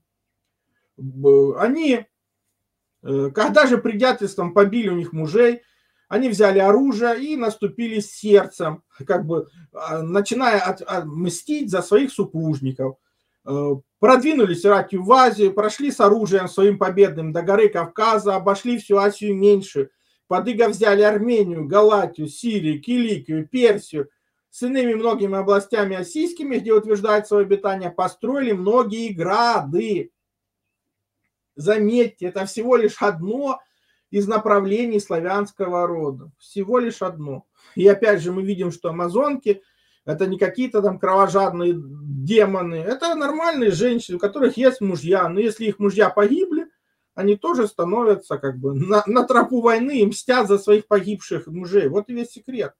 Они, когда же предательством побили у них мужей, они взяли оружие и наступили сердцем, как бы начиная от, от, мстить за своих супружников. Продвинулись ратью в Азию, прошли с оружием своим победным до горы Кавказа, обошли всю Азию меньше. Под иго взяли Армению, Галатию, Сирию, Киликию, Персию. С иными многими областями осийскими, где утверждают свое обитание, построили многие грады. Заметьте, это всего лишь одно из направлений славянского рода. Всего лишь одно. И опять же мы видим, что амазонки это не какие-то там кровожадные демоны. Это нормальные женщины, у которых есть мужья. Но если их мужья погибли, они тоже становятся как бы на, на тропу войны и мстят за своих погибших мужей. Вот и весь секрет.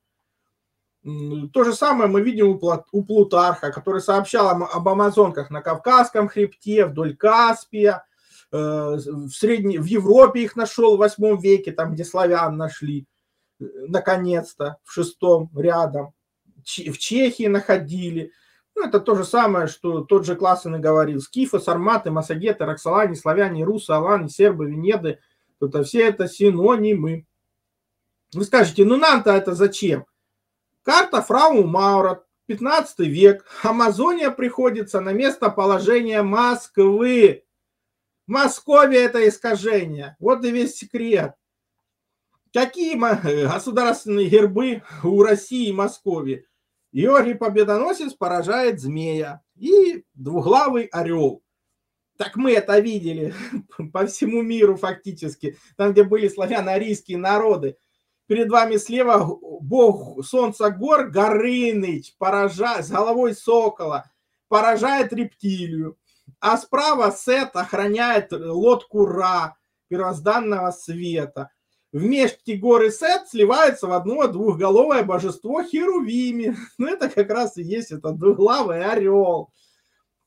То же самое мы видим у Плутарха, который сообщал об амазонках на Кавказском хребте, вдоль Каспия. В, средней, в Европе их нашел в восьмом веке, там где славян нашли, наконец-то, в шестом рядом. В Чехии находили. Ну, это то же самое, что тот же Классен и говорил. Скифы, сарматы, массагеты, роксолане, славяне, русы, аланы, сербы, венеды. Это все это синонимы. Вы скажете, ну нам-то это зачем? Карта Фрау Маура, пятнадцатый век. Амазония приходится на местоположение Москвы. Московия это искажение. Вот и весь секрет. Какие государственные гербы у России и Московии? Георгий Победоносец поражает змея и двуглавый орел. Так мы это видели по всему миру фактически. Там, где были славяно-арийские народы. Перед вами слева бог солнца гор Горыныч поражает, с головой сокола поражает рептилию. А справа Сет охраняет лодку Ра, первозданного света. Вместе горы Сет сливаются в одно двухголовое божество Херувими. Ну, это как раз и есть этот двуглавый орел.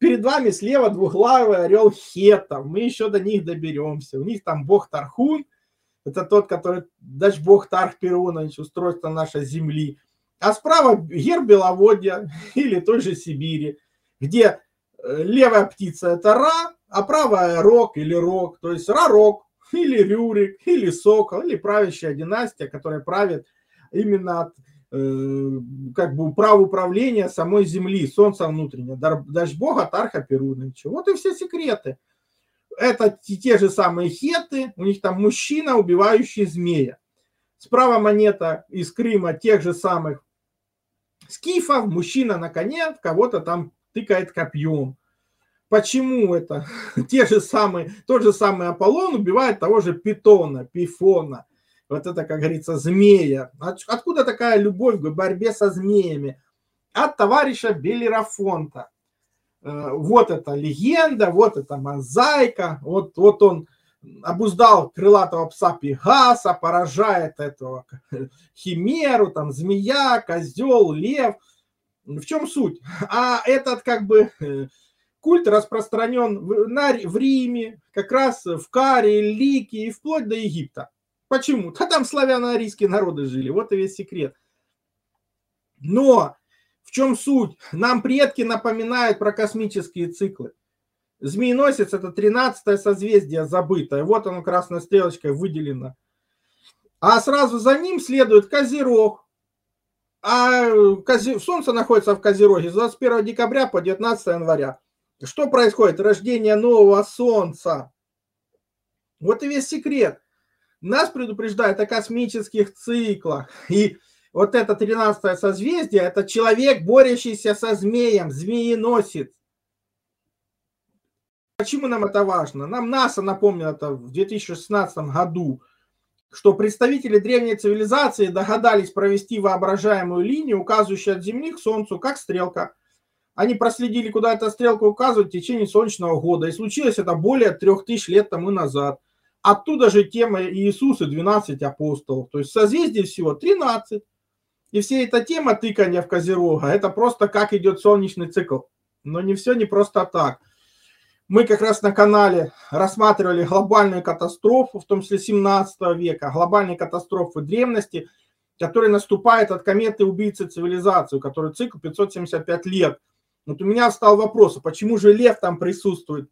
перед вами слева двуглавый орел хеттов. Мы еще до них доберемся. У них там бог Тархун. Это тот, который дачбог Тарх Перунович, устройство нашей земли. А справа герб Беловодья или той же Сибири, где левая птица это Ра, а правая Рок или Рок. То есть Рарок или Рюрик или Сокол или правящая династия, которая правит именно от э, как бы права управления самой земли, солнца внутреннего, дачбога Тарха Перуновича. Вот и все секреты. Это те же самые хетты, у них там мужчина, убивающий змея. Справа монета из Крыма тех же самых скифов, мужчина на коне, кого-то там тыкает копьем. Почему это? Те же самые, тот же самый Аполлон убивает того же Питона, Пифона. Вот это, как говорится, змея. Откуда такая любовь к борьбе со змеями? От товарища Белерафонта. Вот эта легенда, вот эта мозаика, вот, вот он обуздал крылатого пса Пегаса, поражает этого химеру, там змея, козел, лев. В чем суть? А этот как бы культ распространен в, на, в Риме, как раз в Каре, Лике и вплоть до Египта. Почему? Да там славяно-арийские народы жили, вот и весь секрет. Но в чем суть? Нам предки напоминают про космические циклы. Змееносец – это тринадцатое созвездие забытое. Вот оно красной стрелочкой выделено. А сразу за ним следует Козерог. А Козе... Солнце находится в Козероге с двадцать первого декабря по девятнадцатое января. Что происходит? Рождение нового Солнца. Вот и весь секрет. Нас предупреждают о космических циклах. И вот это тринадцатое созвездие, это человек, борющийся со змеем, змееносец. Почему нам это важно? Нам НАСА напомнило это в две тысячи шестнадцатом году, что представители древней цивилизации догадались провести воображаемую линию, указывающую от Земли к Солнцу, как стрелка. Они проследили, куда эта стрелка указывает в течение солнечного года. И случилось это более трех тысяч лет тому назад. Оттуда же тема Иисус и двенадцать апостолов. То есть созвездий всего тринадцать. И вся эта тема тыкания в Козерога, это просто как идет солнечный цикл. Но не все не просто так. Мы как раз на канале рассматривали глобальную катастрофу, в том числе семнадцатого века, глобальные катастрофы древности, которые наступают от кометы-убийцы цивилизации, у которой цикл пятьсот семьдесят пять лет. Вот у меня встал вопрос, а почему же лев там присутствует?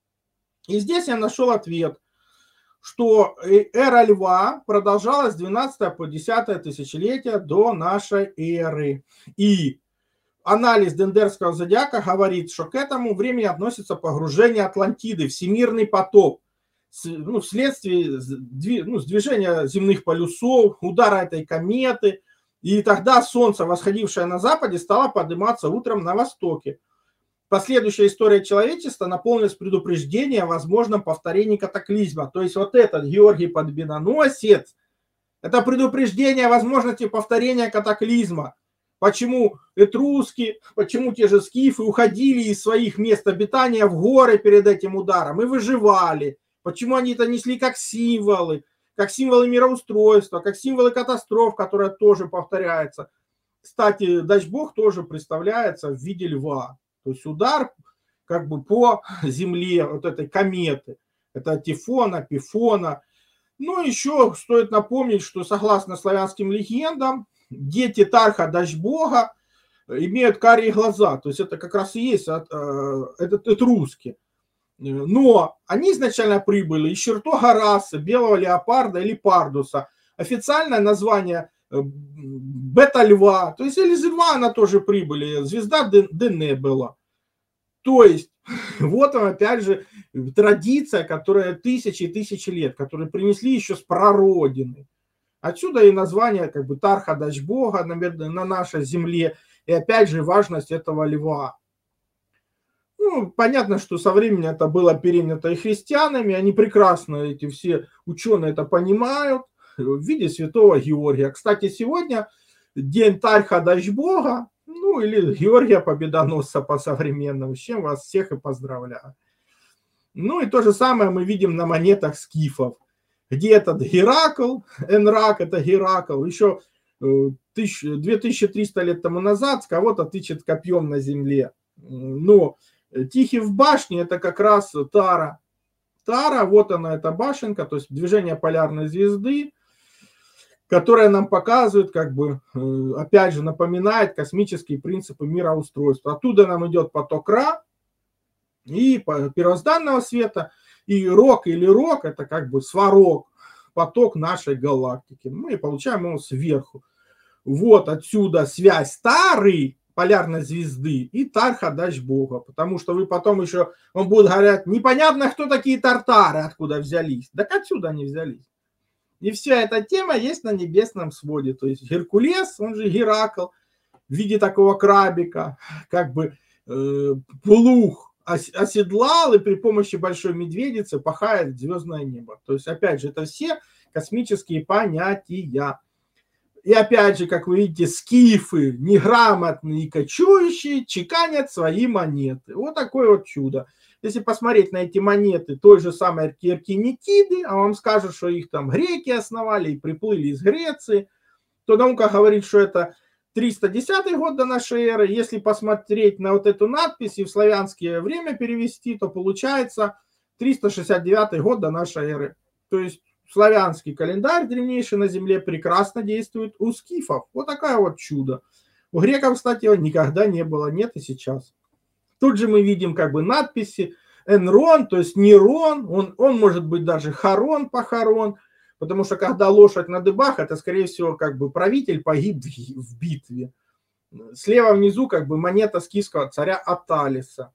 И здесь я нашел ответ, что эра льва продолжалась с двенадцатого по десятое тысячелетие до нашей эры. И анализ Дендерского зодиака говорит, что к этому времени относится погружение Атлантиды, всемирный потоп, ну, вследствие ну, сдвижения земных полюсов, удара этой кометы. И тогда солнце, восходившее на западе, стало подниматься утром на востоке. Последующая история человечества наполнилась предупреждением о возможном повторении катаклизма. То есть вот этот Георгий Победоносец, это предупреждение о возможности повторения катаклизма. Почему этруски, почему те же скифы уходили из своих мест обитания в горы перед этим ударом и выживали. Почему они это несли как символы, как символы мироустройства, как символы катастроф, которые тоже повторяются. Кстати, дачбог тоже представляется в виде льва. То есть удар как бы по земле вот этой кометы. Это Тифона, Пифона. Ну, еще стоит напомнить, что согласно славянским легендам, дети Тарха дачбога имеют карие глаза. То есть это как раз и есть этот этруски. Но они изначально прибыли из чертога расы, белого леопарда или пардуса. Официальное название бета-льва. То есть из льва она тоже прибыли. Звезда Дене была. То есть вот вам опять же традиция, которая тысячи и тысячи лет, которые принесли еще с прародины. Отсюда и название как бы Тарха дачбога на, на нашей земле. И опять же важность этого льва. Ну, понятно, что со временем это было перенято и христианами. Они прекрасно, эти все ученые это понимают в виде святого Георгия. Кстати, сегодня день Тарха дачбога, ну или Георгия Победоносца по-современному. С чем вас всех и поздравляю. Ну и то же самое мы видим на монетах скифов. Где этот Геракл, Энрак, это Геракл, еще две тысячи триста лет тому назад кого-то тычет копьем на земле. Но Тихий в башне – это как раз Тара. Тара, вот она, эта башенка, то есть движение полярной звезды, которая нам показывает, как бы, опять же, напоминает космические принципы мироустройства. Оттуда нам идет поток Ра и первозданного света, и Рок или Рок – это как бы сварог, поток нашей галактики. Мы получаем его сверху. Вот отсюда связь Тары, полярной звезды, и Тар-Хадач Бога, потому что вы потом еще, он будет говорить, непонятно, кто такие тартары, откуда взялись. Так отсюда они взялись. И вся эта тема есть на небесном своде. То есть Геркулес, он же Геракл, в виде такого крабика, как бы э, плуг оседлал и при помощи большой медведицы пахает в звездное небо. То есть, опять же, это все космические понятия. И опять же, как вы видите, скифы, неграмотные и кочующие, чеканят свои монеты. Вот такое вот чудо. Если посмотреть на эти монеты той же самой Керкинетиды, а вам скажут, что их там греки основали и приплыли из Греции, то наука говорит, что это триста десятый год до нашей эры. Если посмотреть на вот эту надпись и в славянское время перевести, то получается триста шестьдесят девятый год до нашей эры. То есть славянский календарь, древнейший на Земле, прекрасно действует у скифов. Вот такая вот чудо. У греков, кстати, его никогда не было, нет и сейчас. Тут же мы видим как бы надписи Энрон, то есть Нерон, он, он может быть даже Харон, похорон, потому что когда лошадь на дыбах, это, скорее всего, как бы правитель погиб в битве. Слева внизу как бы монета скифского царя Аталиса.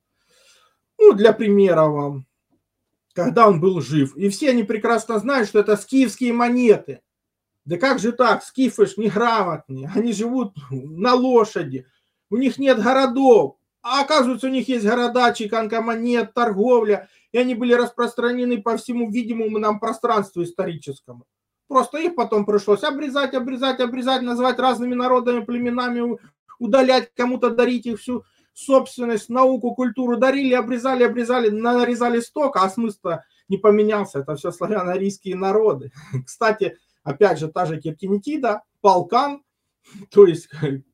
Ну, для примера вам. Когда он был жив. И все они прекрасно знают, что это скифские монеты. Да как же так? Скифы ж неграмотные. Они живут на лошади. У них нет городов. А оказывается, у них есть города, чеканка монет, торговля. И они были распространены по всему видимому нам пространству историческому. Просто их потом пришлось обрезать, обрезать, обрезать, называть разными народами, племенами, удалять, кому-то дарить их всю собственность, науку, культуру дарили, обрезали, обрезали, нарезали столько, а смысл-то не поменялся. Это все славяно-арийские народы. Кстати, опять же, та же Керкинетида, полкан, то есть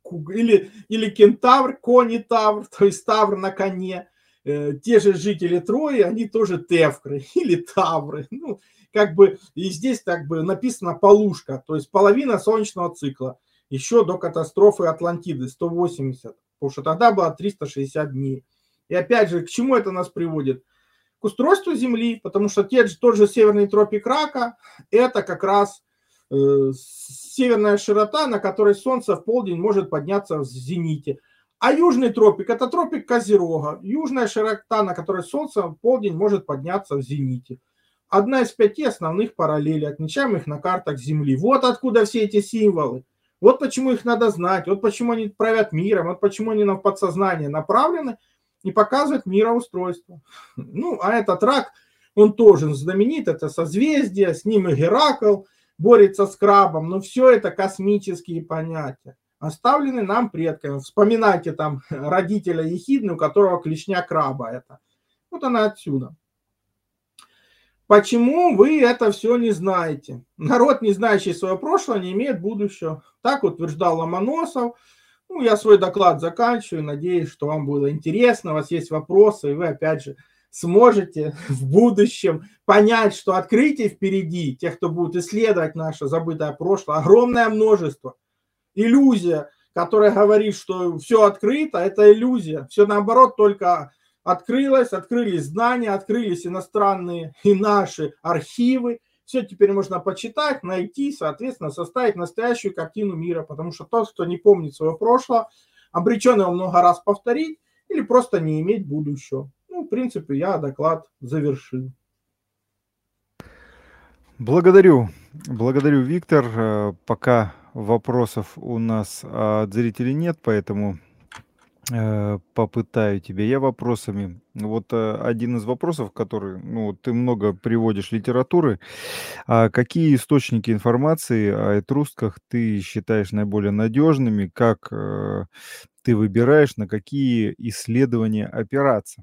или, или кентавр, конитавр, то есть тавр на коне. Э, те же жители Трои, они тоже тевкры или тавры. Ну, как бы, и здесь так бы написано полушка, то есть половина солнечного цикла. Еще до катастрофы Атлантиды, сто восемьдесят. Потому что тогда было триста шестьдесят дней. И опять же, к чему это нас приводит? К устройству Земли, потому что те, тот же северный тропик Рака, это как раз э, северная широта, на которой Солнце в полдень может подняться в зените. А южный тропик – это тропик Козерога. Южная широта, на которой Солнце в полдень может подняться в зените. Одна из пяти основных параллелей, отмечаем их на картах Земли. Вот откуда все эти символы. Вот почему их надо знать, вот почему они правят миром, вот почему они нам в подсознание направлены и показывают мироустройство. Ну, а этот рак, он тоже знаменит, это созвездие, с ним и Геракл борется с крабом, но все это космические понятия, оставлены нам предками. Вспоминайте там родителя Ехидны, у которого клешня краба это. Вот она отсюда. Почему вы это все не знаете? Народ, не знающий свое прошлое, не имеет будущего. Так утверждал Ломоносов. Ну, я свой доклад заканчиваю. Надеюсь, что вам было интересно. У вас есть вопросы, и вы, опять же, сможете в будущем понять, что открытий впереди, тех, кто будет исследовать наше забытое прошлое, огромное множество. Иллюзия, которая говорит, что все открыто, это иллюзия. Все наоборот, только... Открылось, открылись знания, открылись иностранные и наши архивы. Все теперь можно почитать, найти, соответственно, составить настоящую картину мира. Потому что тот, кто не помнит своего прошлого, обречен его много раз повторить или просто не иметь будущего. Ну, в принципе, я доклад завершил. Благодарю. Благодарю, Виктор. Пока вопросов у нас от зрителей нет, поэтому... попытаю тебя я вопросами. Вот один из вопросов, который, ну, ты много приводишь литературы. А какие источники информации о этрусках ты считаешь наиболее надежными? Как э, ты выбираешь, на какие исследования опираться?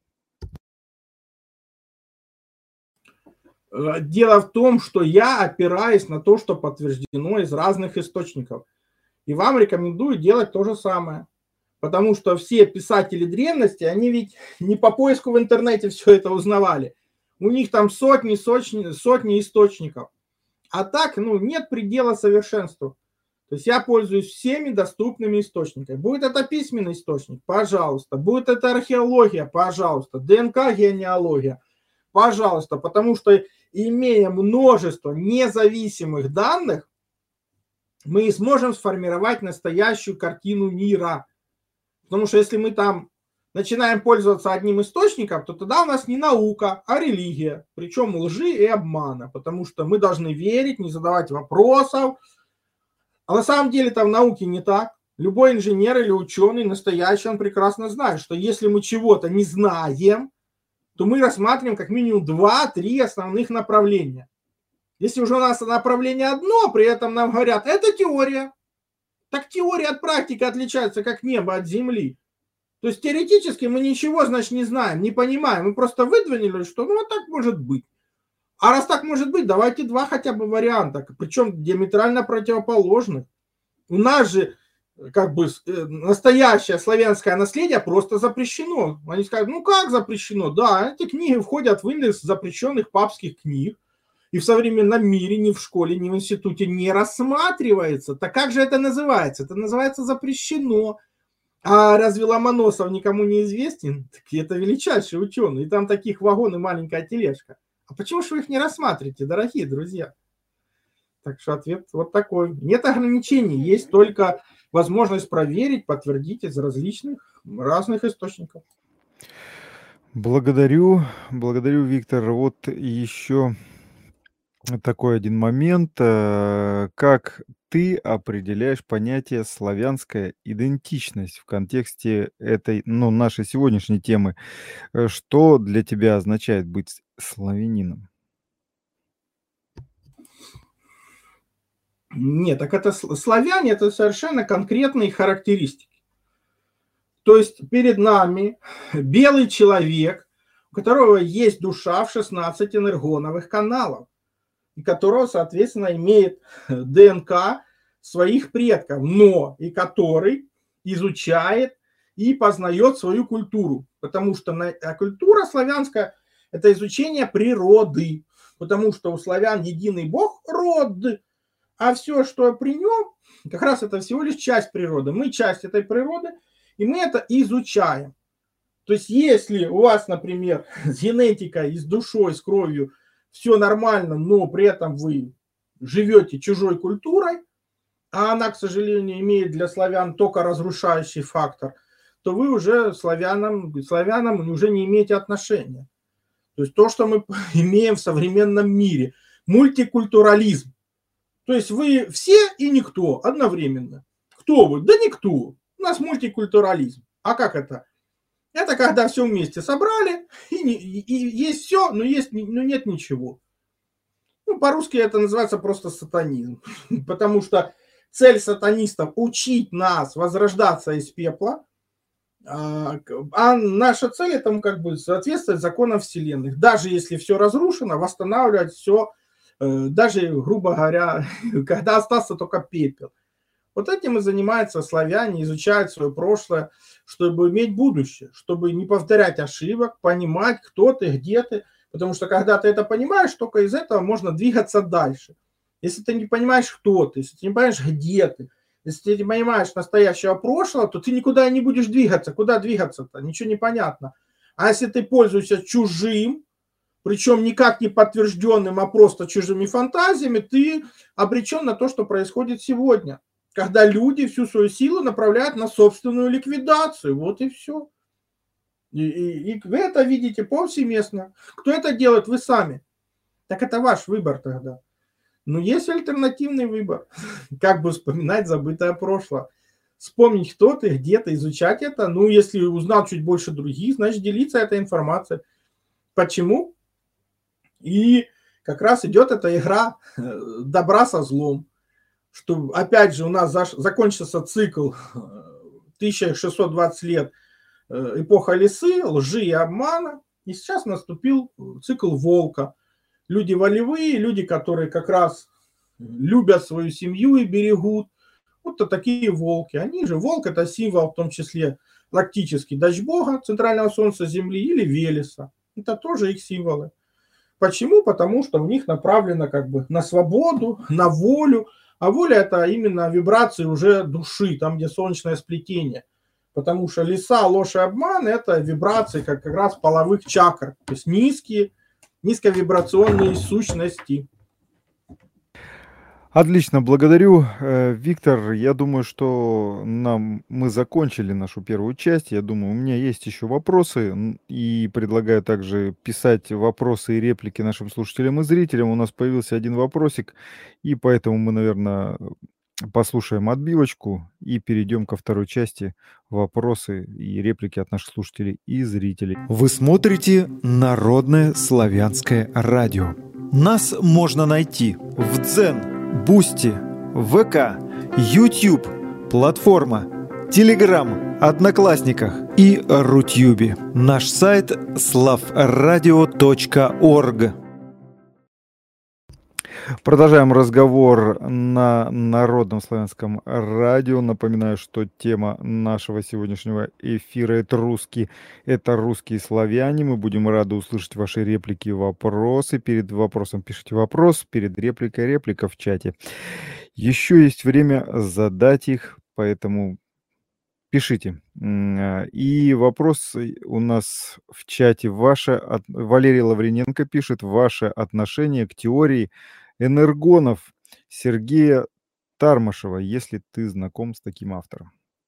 Дело в том, что я опираюсь на то, что подтверждено из разных источников. И вам рекомендую делать то же самое. Потому что все писатели древности, они ведь не по поиску в интернете все это узнавали. У них там сотни, сотни, сотни источников. А так, ну, нет предела совершенству. То есть я пользуюсь всеми доступными источниками. Будет это письменный источник, пожалуйста. Будет это археология, пожалуйста. ДНК, генеалогия, пожалуйста. Потому что, имея множество независимых данных, мы сможем сформировать настоящую картину мира. Потому что если мы там начинаем пользоваться одним источником, то тогда у нас не наука, а религия. Причем лжи и обмана. Потому что мы должны верить, не задавать вопросов. А на самом деле там в науке не так. Любой инженер или ученый настоящий, он прекрасно знает, что если мы чего-то не знаем, то мы рассматриваем как минимум два-три основных направления. Если уже у нас направление одно, при этом нам говорят, это теория. Так теория от практики отличается как небо от земли. То есть теоретически мы ничего, значит, не знаем, не понимаем. Мы просто выдвинули, что ну вот так может быть. А раз так может быть, давайте два хотя бы варианта, причем диаметрально противоположных. У нас же как бы настоящее славянское наследие просто запрещено. Они скажут, ну как запрещено? Да, эти книги входят в индекс запрещенных папских книг. И в современном мире ни в школе, ни в институте не рассматривается. Так как же это называется? Это называется запрещено. А разве Ломоносов никому не известен? Так это величайший ученый. И там таких вагон и маленькая тележка. А почему же вы их не рассматриваете, дорогие друзья? Так что ответ вот такой. Нет ограничений, есть только возможность проверить, подтвердить из различных разных источников. Благодарю, благодарю, Виктор. Вот еще такой один момент. Как ты определяешь понятие славянская идентичность в контексте этой, ну, нашей сегодняшней темы? Что для тебя означает быть славянином? Нет, так это славяне, это совершенно конкретные характеристики. То есть перед нами белый человек, у которого есть душа в шестнадцати энергоновых каналов, и которого, соответственно, имеет ДНК своих предков, но и который изучает и познает свою культуру. Потому что культура славянская – это изучение природы. Потому что у славян единый бог – род. А все, что при нем, как раз это всего лишь часть природы. Мы часть этой природы, и мы это изучаем. То есть если у вас, например, с генетикой, с душой, с кровью все нормально, но при этом вы живете чужой культурой, а она, к сожалению, имеет для славян только разрушающий фактор, то вы уже славянам, славянам уже не имеете отношения. То есть то, что мы имеем в современном мире, мультикультурализм. То есть вы все и никто одновременно. Кто вы? Да никто. У нас мультикультурализм. А как это? Это когда все вместе собрали, и, не, и есть все, но, есть, но нет ничего. Ну, по-русски это называется просто сатанизм. Потому что цель сатанистов – учить нас возрождаться из пепла, а, а наша цель – это как бы соответствовать законам вселенных. Даже если все разрушено, восстанавливать все, даже, грубо говоря, когда остался только пепел. Вот этим и занимаются славяне, изучают свое прошлое, чтобы иметь будущее, чтобы не повторять ошибок, понимать, кто ты, где ты. Потому что когда ты это понимаешь, только из этого можно двигаться дальше. Если ты не понимаешь, кто ты, если ты не понимаешь, где ты, если ты не понимаешь настоящего прошлого, то ты никуда не будешь двигаться. Куда двигаться-то? Ничего не понятно. А если ты пользуешься чужим, причем никак не подтвержденным, а просто чужими фантазиями, ты обречен на то, что происходит сегодня. Когда люди всю свою силу направляют на собственную ликвидацию. Вот и все. И, и, и вы это видите повсеместно. Кто это делает? Вы сами. Так это ваш выбор тогда. Но есть альтернативный выбор. Как бы вспоминать забытое прошлое. Вспомнить, кто ты, где ты, изучать это. Ну, если узнал чуть больше других, значит, делиться этой информацией. Почему? И как раз идет эта игра добра со злом. Что, опять же, у нас закончился цикл тысяча шестьсот двадцать лет, эпоха лисы, лжи и обмана. И сейчас наступил цикл волка. Люди волевые, люди, которые как раз любят свою семью и берегут, Вот то такие волки. Они же, волк это символ в том числе практически дочь Бога, центрального солнца Земли или Велеса. Это тоже их символы. Почему? Потому что у них направлено как бы на свободу, на волю. А воля это именно вибрации уже души, там где солнечное сплетение. Потому что лиса, ложь и обман это вибрации как, как раз половых чакр. То есть низкие, низковибрационные сущности. Отлично, благодарю, э, Виктор. Я думаю, что нам мы закончили нашу первую часть. Я думаю, у меня есть еще вопросы, н- и предлагаю также писать вопросы и реплики нашим слушателям и зрителям. У нас появился один вопросик, и поэтому мы, наверное, послушаем отбивочку и перейдем ко второй части вопросы и реплики от наших слушателей и зрителей. Вы смотрите Народное славянское радио. Нас можно найти в Дзен, Бусти, ВК, YouTube, платформа, Телеграм, Одноклассниках и Рутюбе. Наш сайт славрадио точка орг. Продолжаем разговор на Народном славянском радио. Напоминаю, что тема нашего сегодняшнего эфира — это русские, это русские славяне. Мы будем рады услышать ваши реплики и вопросы. Перед вопросом пишите вопрос, перед репликой реплика в чате. Еще есть время задать их, поэтому пишите. М, а, И вопрос у нас в чате. Ваше, от- Валерий Лаврененко пишет, ваше отношение к теории энергонов Сергея Тармашева, если ты знаком с таким автором.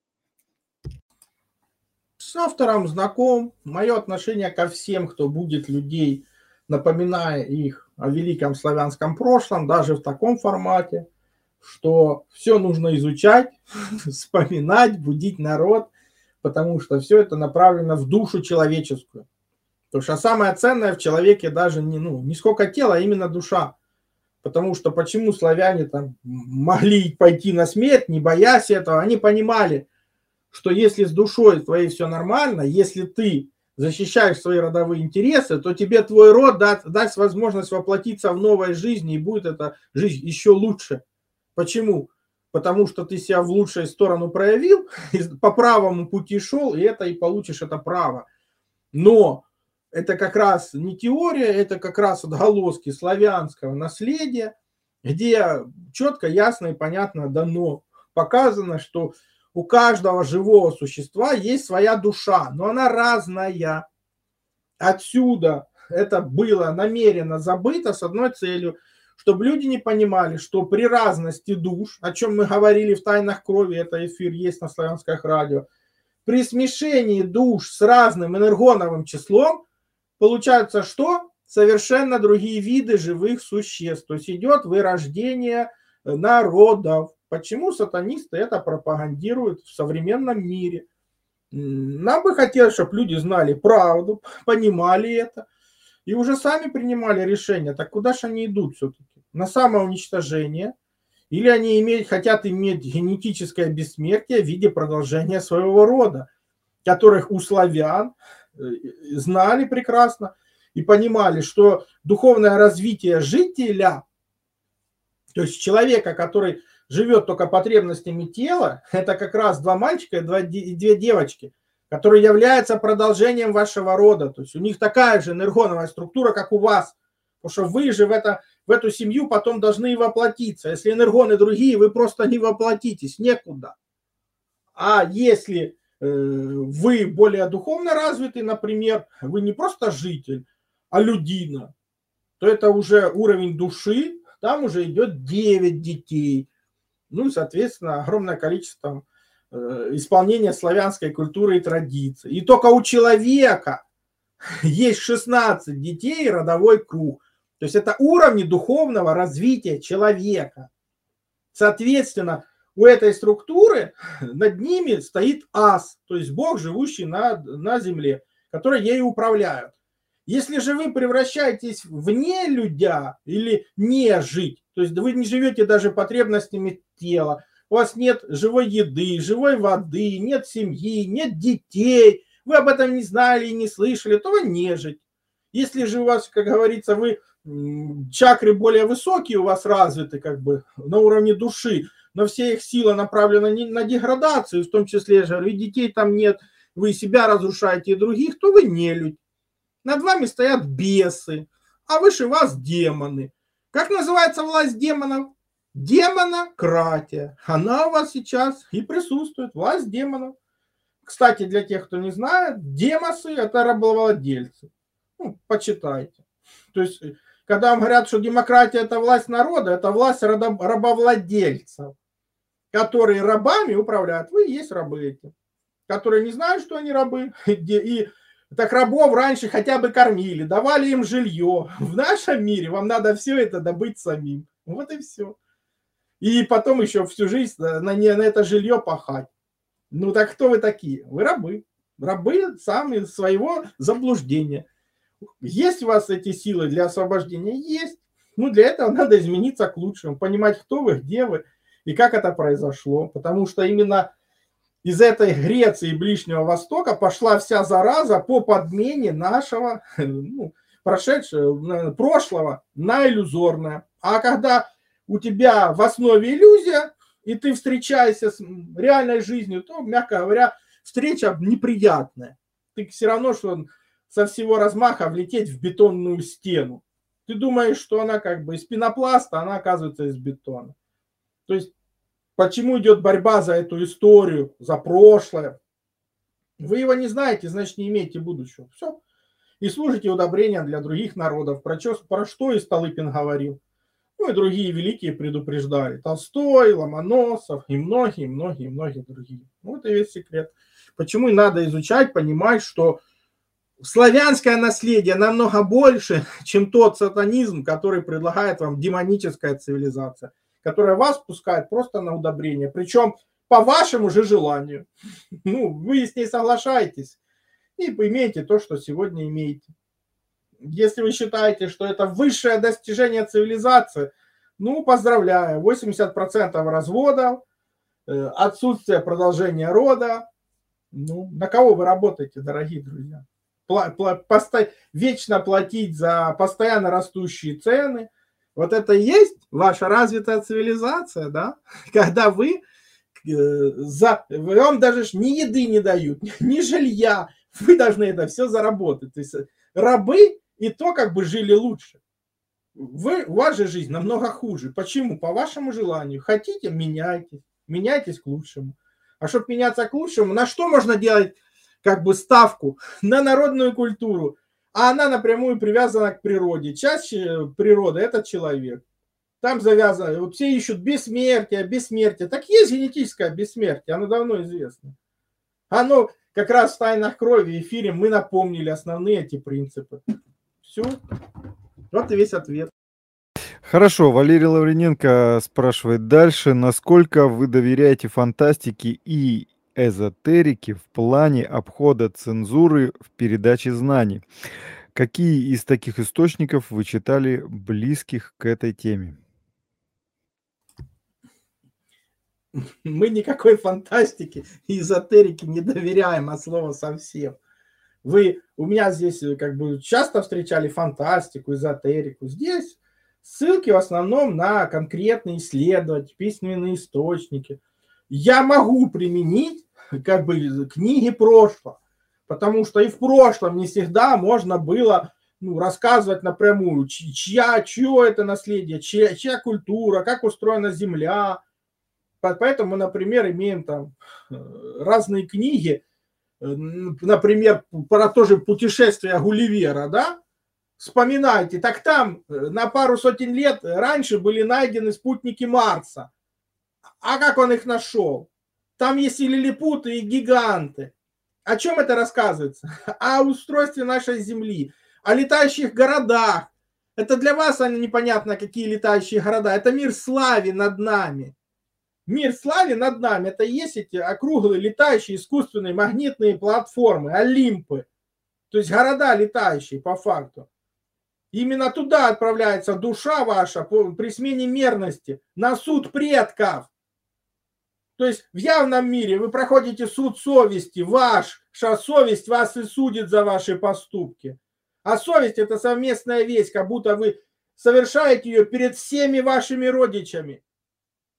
С автором знаком. Мое отношение ко всем, кто будет людей, напоминая их о великом славянском прошлом, даже в таком формате, что все нужно изучать, вспоминать, будить народ, потому что все это направлено в душу человеческую. Потому что самое ценное в человеке даже не, ну, не сколько тело, а именно душа. Потому что почему славяне там могли пойти на смерть, не боясь этого, они понимали, что если с душой твоей все нормально, если ты защищаешь свои родовые интересы, то тебе твой род даст, даст возможность воплотиться в новой жизни, и будет эта жизнь еще лучше. Почему? Потому что ты себя в лучшую сторону проявил, по правому пути шел, и это и получишь это право. Но это как раз не теория, это как раз отголоски славянского наследия, где четко, ясно и понятно дано, показано, что у каждого живого существа есть своя душа, но она разная. Отсюда это было намеренно забыто с одной целью, чтобы люди не понимали, что при разности душ, о чем мы говорили в «Тайнах крови», это эфир есть на славянском радио, при смешении душ с разным энергоновым числом получается что? Совершенно другие виды живых существ. То есть идет вырождение народов. Почему сатанисты это пропагандируют в современном мире? Нам бы хотелось, чтобы люди знали правду, понимали это и уже сами принимали решение. Так куда же они идут все-таки? На самоуничтожение? Или они имеют, хотят иметь генетическое бессмертие в виде продолжения своего рода, которых у славян знали прекрасно и понимали, что духовное развитие жителя, то есть человека, который живет только потребностями тела, это как раз два мальчика и две девочки, которые являются продолжением вашего рода. То есть у них такая же энергоновая структура, как у вас. Потому что вы же в, это, в эту семью потом должны и воплотиться. Если энергоны другие, вы просто не воплотитесь, некуда. А если вы более духовно развиты, например, вы не просто житель, а людина, то это уже уровень души, там уже идет девять детей. Ну и, соответственно, огромное количество исполнения славянской культуры и традиций. И только у человека есть шестнадцать детей и родовой круг. То есть это уровни духовного развития человека. Соответственно, у этой структуры над ними стоит ас, то есть Бог, живущий на, на земле, который ею управляют. Если же вы превращаетесь в нелюдя или не жить, то есть вы не живете даже потребностями тела, у вас нет живой еды, живой воды, нет семьи, нет детей, вы об этом не знали и не слышали, то вы нежить. Если же у вас, как говорится, вы чакры более высокие у вас развиты как бы на уровне души, но все их силы направлены на деградацию, в том числе, я говорю, и детей там нет, вы себя разрушаете и других, то вы нелюдь. Над вами стоят бесы, а выше вас демоны. Как называется власть демонов? Демонократия. Она у вас сейчас и присутствует, власть демонов. Кстати, для тех, кто не знает, демосы – это рабовладельцы. Ну, почитайте. То есть, когда вам говорят, что демократия – это власть народа, это власть рабовладельцев, которые рабами управляют. Вы и есть рабы эти, которые не знают, что они рабы. И так рабов раньше хотя бы кормили, давали им жилье. В нашем мире вам надо все это добыть самим. Вот и все. И потом еще всю жизнь на, на это жилье пахать. Ну так кто вы такие? Вы рабы. Рабы сами своего заблуждения. Есть у вас эти силы для освобождения? Есть. Ну для этого надо измениться к лучшему, понимать, кто вы, где вы и как это произошло. Потому что именно из этой Греции и Ближнего Востока пошла вся зараза по подмене нашего ну, прошедшего, прошлого на иллюзорное. А когда у тебя в основе иллюзия, и ты встречаешься с реальной жизнью, то, мягко говоря, встреча неприятная. Ты все равно, что со всего размаха влететь в бетонную стену. Ты думаешь, что она как бы из пенопласта, она оказывается из бетона. То есть, почему идет борьба за эту историю, за прошлое? Вы его не знаете, значит, не имеете будущего. Все. И служите удобрением для других народов. Про что, про что и Столыпин говорил. Ну и другие великие предупреждали. Толстой, Ломоносов и многие, многие, многие другие. Вот и весь секрет. Почему и надо изучать, понимать, что славянское наследие намного больше, чем тот сатанизм, который предлагает вам демоническая цивилизация, которая вас пускает просто на удобрение. Причем по вашему же желанию. Ну, вы с ней соглашаетесь и имеете то, что сегодня имеете. Если вы считаете, что это высшее достижение цивилизации, ну, поздравляю, восемьдесят процентов разводов, отсутствие продолжения рода. Ну, на кого вы работаете, дорогие друзья? Пла- пла- посто- вечно платить за постоянно растущие цены. Вот это и есть ваша развитая цивилизация, да? Когда вы, э, за, вам даже ни еды не дают, ни жилья, вы должны это все заработать. То есть рабы и то как бы жили лучше. Вы, у вас же жизнь намного хуже. Почему? По вашему желанию. Хотите, меняйтесь. Меняйтесь к лучшему. А чтобы меняться к лучшему, на что можно делать как бы ставку? На народную культуру. А она напрямую привязана к природе. Часть природы – это человек. Там завязано, вот все ищут бессмертие, бессмертие. Так есть генетическое бессмертие, оно давно известно. Оно как раз в «Тайнах крови» эфире мы напомнили основные эти принципы. Все. Вот и весь ответ. Хорошо, Валерий Лавриненко спрашивает дальше. Насколько вы доверяете фантастике и эзотерике в плане обхода цензуры в передаче знаний? Какие из таких источников вы читали близких к этой теме? Мы никакой фантастики и эзотерики не доверяем от слова совсем. Вы у меня здесь как бы часто встречали фантастику, эзотерику. Здесь ссылки в основном на конкретные исследования, письменные источники. Я могу применить как бы книги прошлого, потому что и в прошлом не всегда можно было ну, рассказывать напрямую, чья, чье это наследие, чья, чья культура, как устроена земля. Поэтому, например, имеем там разные книги, например, про то же путешествие Гулливера, да? Вспоминайте, так там на пару сотен лет раньше были найдены спутники Марса. А как он их нашел? Там есть и лилипуты, и гиганты. О чем это рассказывается? О устройстве нашей Земли, о летающих городах. Это для вас непонятно, какие летающие города. Это мир славы над нами. Мир славы над нами. Это и есть эти округлые летающие искусственные магнитные платформы, Олимпы. То есть города летающие по факту. Именно туда отправляется душа ваша при смене мерности на суд предков. То есть в явном мире вы проходите суд совести, ваша совесть вас и судит за ваши поступки. А совесть – это совместная весть, как будто вы совершаете ее перед всеми вашими родичами.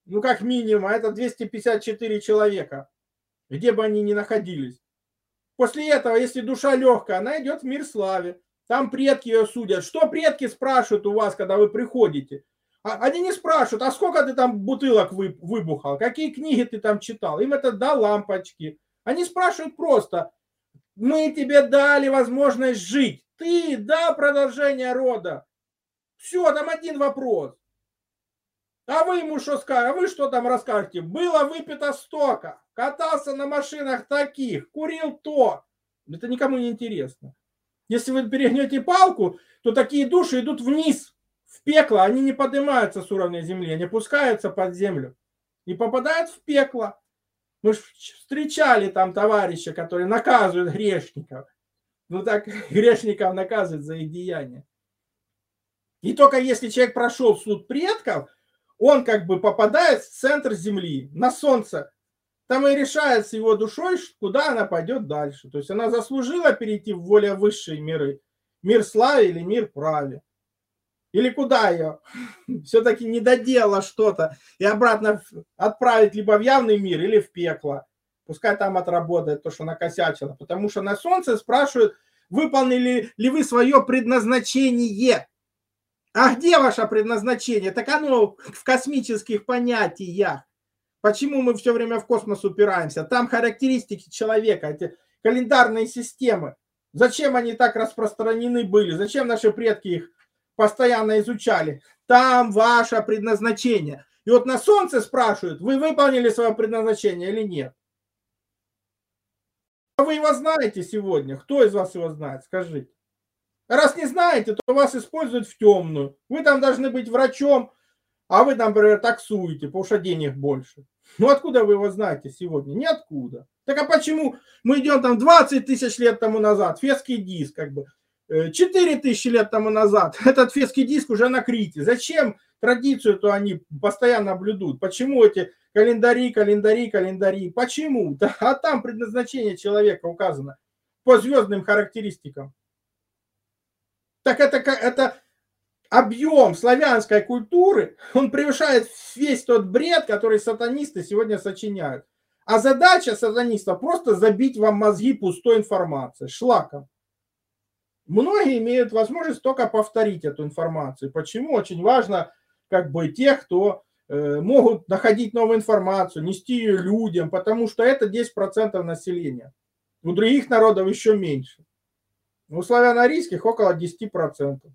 Ну, как минимум, это двести пятьдесят четыре человека, где бы они ни находились. После этого, если душа легкая, она идет в мир славы. Там предки ее судят. Что предки спрашивают у вас, когда вы приходите? Они не спрашивают, а сколько ты там бутылок выбухал, какие книги ты там читал. Им это да лампочки. Они спрашивают просто, мы тебе дали возможность жить. Ты, да, продолжение рода. Все, там один вопрос. А вы ему что скажете? А вы что там расскажете? Было выпито столько, катался на машинах таких, курил то. Это никому не интересно. Если вы перегнете палку, то такие души идут вниз, в пекло. Они не поднимаются с уровня земли, они опускаются под землю и попадают в пекло. Мы встречали там товарища, которые наказывают грешников. Ну так грешников наказывают за их деяния. И только если человек прошел суд предков, он как бы попадает в центр земли, на солнце. Там и решается его душой, куда она пойдет дальше. То есть она заслужила перейти в более высшие миры. Мир славы или мир праве. Или куда ее все-таки не доделала что-то и обратно отправить либо в явный мир, или в пекло. Пускай там отработает то, что накосячила. Потому что на солнце спрашивают, выполнили ли вы свое предназначение. А где ваше предназначение? Так оно в космических понятиях. Почему мы все время в космос упираемся? Там характеристики человека, эти календарные системы. Зачем они так распространены были? Зачем наши предки их постоянно изучали? Там ваше предназначение. И вот на солнце спрашивают, вы выполнили свое предназначение или нет? Вы его знаете сегодня? Кто из вас его знает? Скажите. Раз не знаете, то вас используют в темную. Вы там должны быть врачом, а вы там, например, таксуете, потому что денег больше. Ну откуда вы его знаете сегодня? Ниоткуда. Так а почему мы идем там двадцать тысяч лет тому назад, фесский диск, как бы, четыре тысячи лет тому назад, этот фесский диск уже на Крите. Зачем традицию-то они постоянно блюдут? Почему эти календари, календари, календари? Почему? Да, а там предназначение человека указано по звездным характеристикам. Так это, это объем славянской культуры, он превышает весь тот бред, который сатанисты сегодня сочиняют. А задача сатанистов просто забить вам мозги пустой информацией, шлаком. Многие имеют возможность только повторить эту информацию. Почему? Очень важно как бы тех, кто э, могут находить новую информацию, нести ее людям, потому что это десять процентов населения. У других народов еще меньше. У славяно-арийских около десять процентов.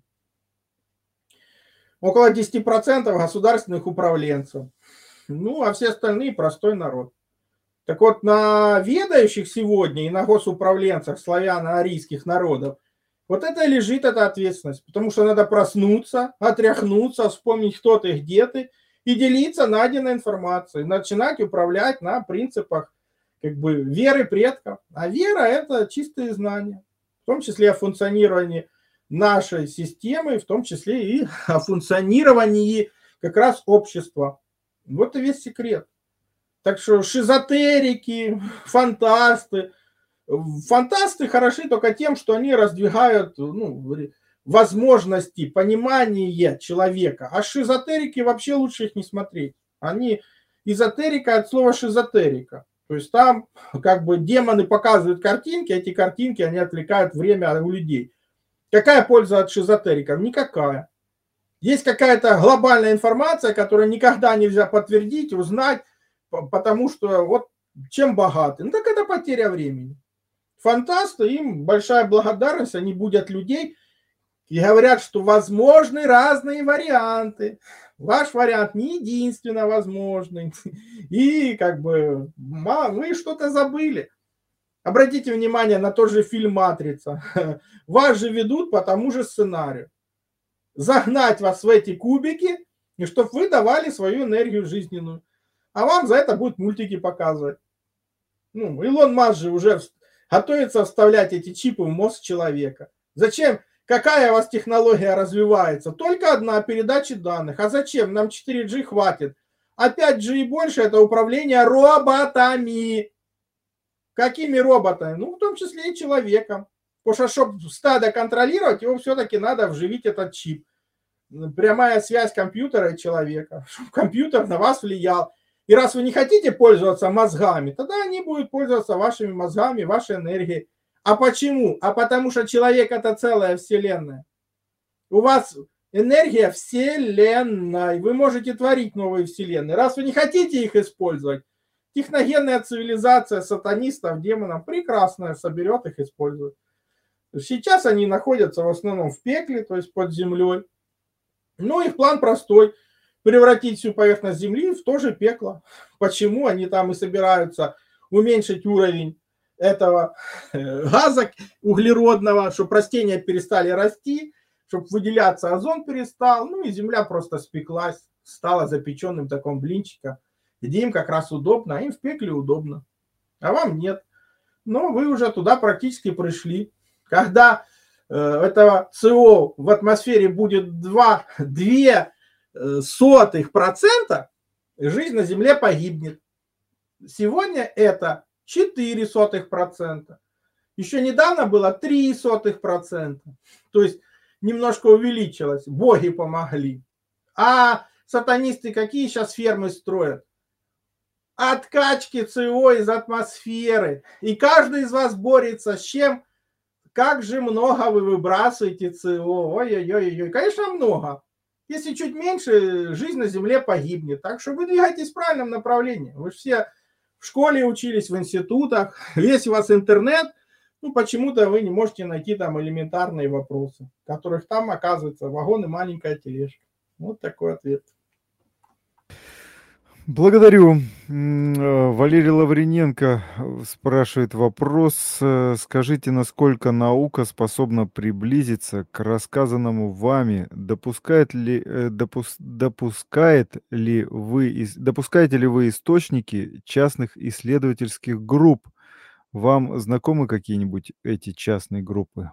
Около десять процентов государственных управленцев. Ну, а все остальные простой народ. Так вот, на ведающих сегодня и на госуправленцах славяно-арийских народов вот это лежит эта ответственность. Потому что надо проснуться, отряхнуться, вспомнить, кто ты, где ты, и делиться найденной информацией. Начинать управлять на принципах как бы веры предков. А вера – это чистые знания. В том числе о функционировании нашей системы, в том числе и о функционировании как раз общества. Вот и весь секрет. Так что шизотерики, фантасты. Фантасты хороши только тем, что они раздвигают ну, возможности, понимания человека. А шизотерики вообще лучше их не смотреть. Они эзотерика от слова шизотерика. То есть там как бы демоны показывают картинки, эти картинки, они отвлекают время у людей. Какая польза от шизотериков? Никакая. Есть какая-то глобальная информация, которую никогда нельзя подтвердить, узнать, потому что вот чем богаты. Ну так это потеря времени. Фантасты, им большая благодарность, они будят людей и говорят, что возможны разные варианты. Ваш вариант не единственно возможный. И как бы вы что-то забыли. Обратите внимание на тот же фильм «Матрица». Вас же ведут по тому же сценарию. Загнать вас в эти кубики, и чтобы вы давали свою энергию жизненную. А вам за это будут мультики показывать. Ну, Илон Маск же уже готовится вставлять эти чипы в мозг человека. Зачем? Какая у вас технология развивается? Только одна, передача данных. А зачем? Нам четыре джи хватит. А пять джи и больше – это управление роботами. Какими роботами? Ну, в том числе и человеком. Потому что, чтобы стадо контролировать, его все-таки надо вживить этот чип. прямая связь компьютера и человека, чтобы компьютер на вас влиял. И раз вы не хотите пользоваться мозгами, тогда они будут пользоваться вашими мозгами, вашей энергией. А почему? А потому что человек – это целая вселенная. У вас энергия вселенной. Вы можете творить новые вселенные. Раз вы не хотите их использовать, техногенная цивилизация сатанистов, демонов прекрасно соберет их, использует. Сейчас они находятся в основном в пекле, то есть под землей. Но их план простой. Превратить всю поверхность Земли в то же пекло. Почему они там и собираются уменьшить уровень этого газа углеродного, чтобы растения перестали расти, чтобы выделяться озон перестал, ну и Земля просто спеклась, стала запеченным таким блинчиком, где им как раз удобно, а им в пекле удобно, а вам нет. Но вы уже туда практически пришли. Когда э, этого СО в атмосфере будет два, две сотых процента, жизнь на Земле погибнет. Сегодня это четыре сотых процента. Еще недавно было три сотых процента. То есть немножко увеличилось. Боги помогли. А сатанисты какие сейчас фермы строят? Откачки СО из атмосферы. И каждый из вас борется с чем? Как же много вы выбрасываете СО. Ой-ой-ой. Конечно, много. Если чуть меньше, жизнь на Земле погибнет. Так что вы двигаетесь в правильном направлении. Вы же все в школе учились, в институтах. Весь у вас интернет. Ну, почему-то вы не можете найти там элементарные вопросы, которых там, оказывается, вагон и маленькая тележка. Вот такой ответ. Благодарю. Валерий Лавриненко спрашивает вопрос. Скажите, насколько наука способна приблизиться к рассказанному вами? Допускает ли, допус, допускает ли вы, допускаете ли вы источники частных исследовательских групп? Вам знакомы какие-нибудь эти частные группы?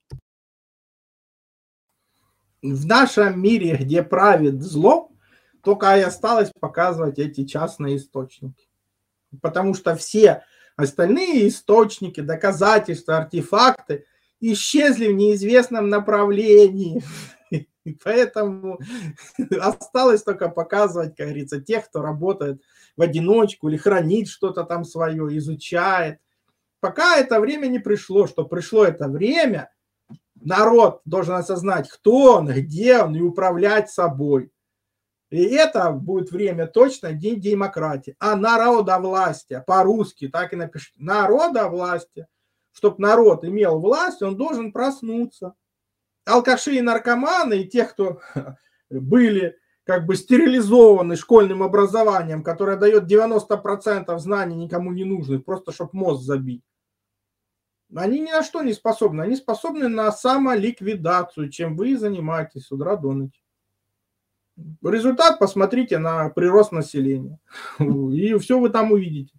В нашем мире, где правит зло, только и осталось показывать эти частные источники. Потому что все остальные источники, доказательства, артефакты исчезли в неизвестном направлении. И поэтому осталось только показывать, как говорится, тех, кто работает в одиночку или хранит что-то там свое, изучает. Пока это время не пришло, что пришло это время, народ должен осознать, кто он, где он, и управлять собой. И это будет время точно день демократии. А народовластие, по-русски так и напишите, народовластие. Чтобы народ имел власть, он должен проснуться. Алкаши и наркоманы, и те, кто были как бы стерилизованы школьным образованием, которое дает девяносто процентов знаний никому не нужных, просто чтобы мозг забить. Они ни на что не способны. Они способны на самоликвидацию, чем вы занимаетесь с утра до ночи. Результат посмотрите на прирост населения. И все вы там увидите.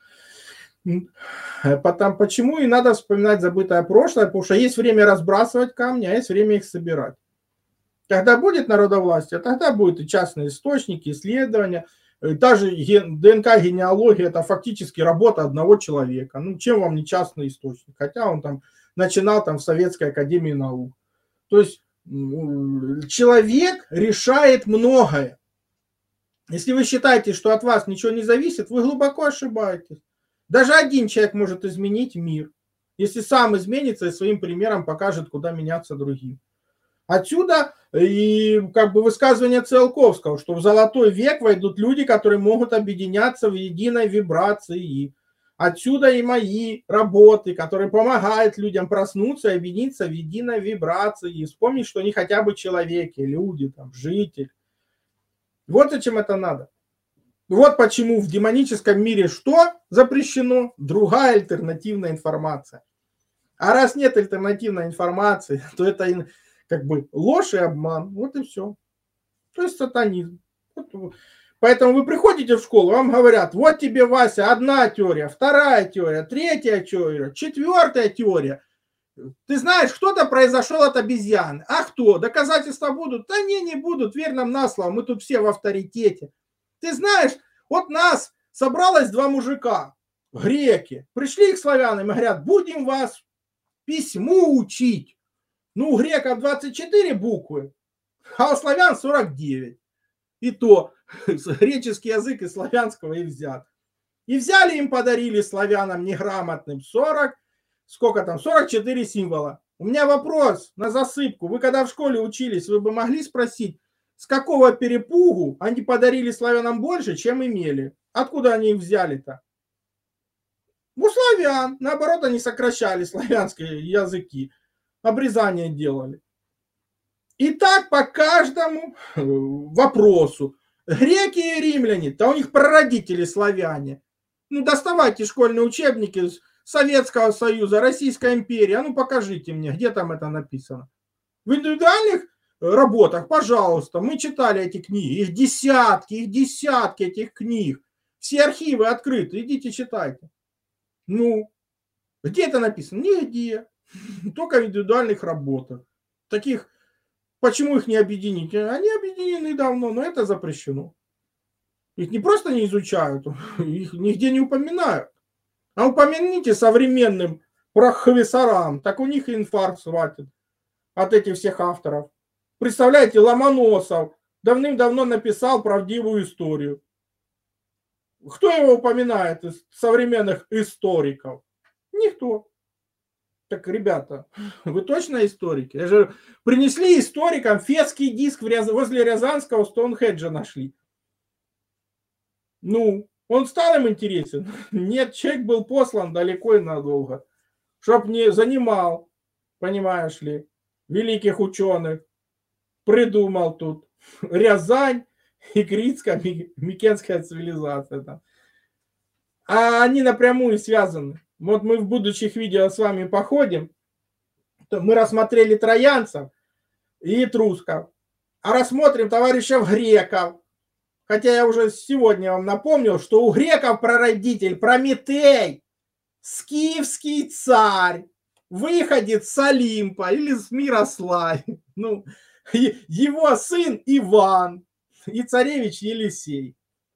Потом, почему и надо вспоминать забытое прошлое, потому что есть время разбрасывать камни, а есть время их собирать. Когда будет народовластие, тогда будут и частные источники, исследования. Та же ДНК-генеалогия – это фактически работа одного человека. Ну, чем вам не частный источник? Хотя он там начинал там в Советской академии наук. То есть человек решает многое. Если вы считаете, что от вас ничего не зависит, вы глубоко ошибаетесь. Даже один человек может изменить мир, если сам изменится и своим примером покажет, куда меняться другим. Отсюда и как бы высказывание Циолковского, что в золотой век войдут люди, которые могут объединяться в единой вибрации. Отсюда и мои работы, которые помогают людям проснуться и объединиться в единой вибрации. И вспомнить, что они хотя бы человеки, люди, там, жители. Вот зачем это надо. Вот почему в демоническом мире что запрещено? Другая альтернативная информация. А раз нет альтернативной информации, то это как бы ложь и обман. Вот и все. То есть сатанизм. Поэтому вы приходите в школу, вам говорят, вот тебе, Вася, одна теория, вторая теория, третья теория, четвертая теория. Ты знаешь, кто-то произошел от обезьяны. А кто? Доказательства будут? Да не, не будут. Верь нам на слово, мы тут все в авторитете. Ты знаешь, вот нас собралось два мужика, греки. Пришли к славянам и говорят, будем вас письму учить. Ну, у греков двадцать четыре буквы, а у славян сорок девять. И то греческий язык из славянского и взят. И взяли им, подарили славянам неграмотным сорок, сколько там, сорок четыре символа. У меня вопрос на засыпку. Вы когда в школе учились, вы бы могли спросить, с какого перепугу они подарили славянам больше, чем имели? Откуда они их взяли-то? У славян. Наоборот, они сокращали славянские языки. Обрезание делали. И так по каждому вопросу. Греки и римляне, то у них прародители славяне. Ну, доставайте школьные учебники Советского Союза, Российской империи. А ну, покажите мне, где там это написано. В индивидуальных работах, пожалуйста, мы читали эти книги. Их десятки, их десятки этих книг. Все архивы открыты, идите читайте. Ну, где это написано? Нигде. Только в индивидуальных работах. Таких, почему их не объединить? Они объединены давно, но это запрещено. Их не просто не изучают, их нигде не упоминают. А упомяните современным профессорам, так у них инфаркт хватит от этих всех авторов. Представляете, Ломоносов давным-давно написал правдивую историю. Кто его упоминает из современных историков? Никто. Так, ребята, вы точно историки? Я же принесли историкам фетский диск в Ряз... возле Рязанского Стоунхеджа нашли. Ну, он стал им интересен? Нет, человек был послан далеко и надолго, чтоб не занимал, понимаешь ли, великих ученых. Придумал тут Рязань и Критская, Микенская цивилизация. Там. А они напрямую связаны. Вот мы в будущих видео с вами походим, то мы рассмотрели троянцев и этрусков, а рассмотрим товарищев греков. Хотя я уже сегодня вам напомнил, что у греков прародитель Прометей, скифский царь, выходец с Олимпа или с Мирославия. Ну, его сын Иван и царевич Елисей.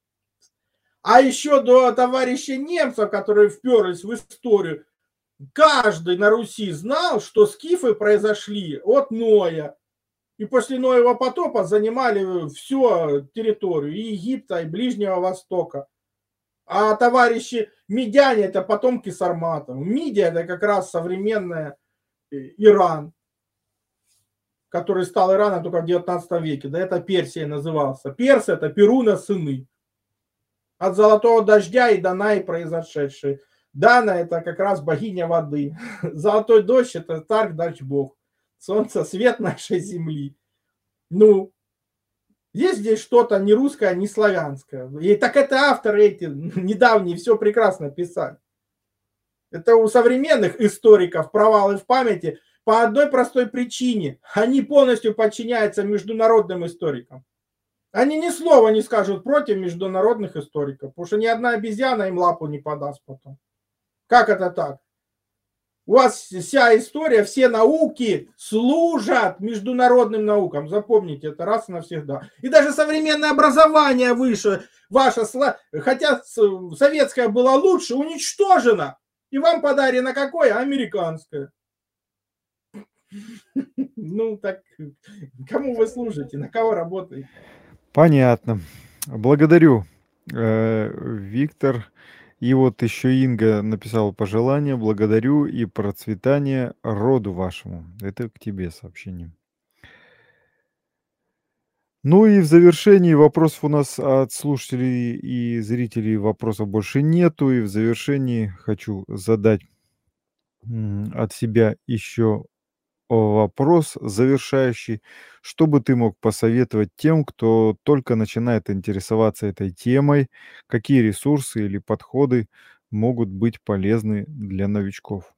А еще до товарища немцев, которые вперлись в историю, каждый на Руси знал, что скифы произошли от Ноя. И после Ноева потопа занимали всю территорию и Египта, и Ближнего Востока. А товарищи медяне – это потомки сарматов. Мидия – это как раз современный Иран, который стал Ираном только в девятнадцатом веке. Да, это Персия назывался. Персы – это Перуна сыны. От золотого дождя и Данаи произошедшие. Дана – это как раз богиня воды. Золотой дождь – это царь дождь бог. Солнце – свет нашей земли. Ну, есть здесь что-то не русское, не славянское. И так это авторы эти недавние все прекрасно писали. Это у современных историков провалы в памяти по одной простой причине. Они полностью подчиняются международным историкам. Они ни слова не скажут против международных историков, потому что ни одна обезьяна им лапу не подаст потом. Как это так? У вас вся история, все науки служат международным наукам. Запомните это раз и навсегда. И даже современное образование выше, ваше, хотя советское было лучше, уничтожено. И вам подарено какое? Американское. Ну так, кому вы служите, на кого работаете? Понятно. Благодарю, э, Виктор. И вот еще Инга написала пожелание. Благодарю и процветания роду вашему. Это к тебе сообщение. Ну и в завершении вопросов у нас от слушателей и зрителей вопросов больше нету. И в завершении хочу задать от себя еще вопрос завершающий. Что бы ты мог посоветовать тем, кто только начинает интересоваться этой темой? Какие ресурсы или подходы могут быть полезны для новичков?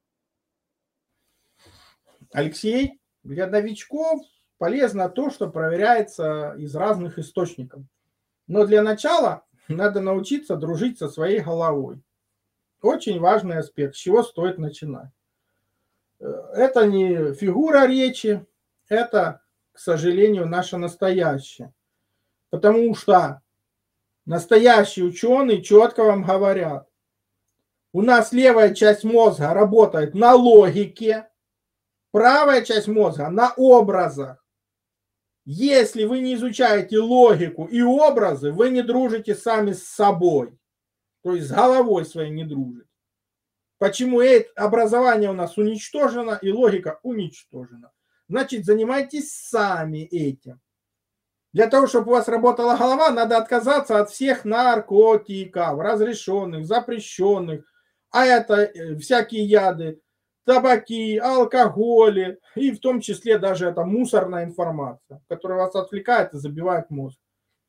Алексей, для новичков полезно то, что проверяется из разных источников. Но для начала надо научиться дружить со своей головой. Очень важный аспект, с чего стоит начинать. Это не фигура речи, это, к сожалению, наше настоящее. Потому что настоящие ученые четко вам говорят, у нас левая часть мозга работает на логике, правая часть мозга на образах. Если вы не изучаете логику и образы, вы не дружите сами с собой. То есть с головой своей не дружите. Почему образование у нас уничтожено и логика уничтожена? Значит, занимайтесь сами этим. Для того, чтобы у вас работала голова, надо отказаться от всех наркотиков, разрешенных, запрещенных. А это всякие яды, табаки, алкоголи и в том числе даже это мусорная информация, которая вас отвлекает и забивает мозг.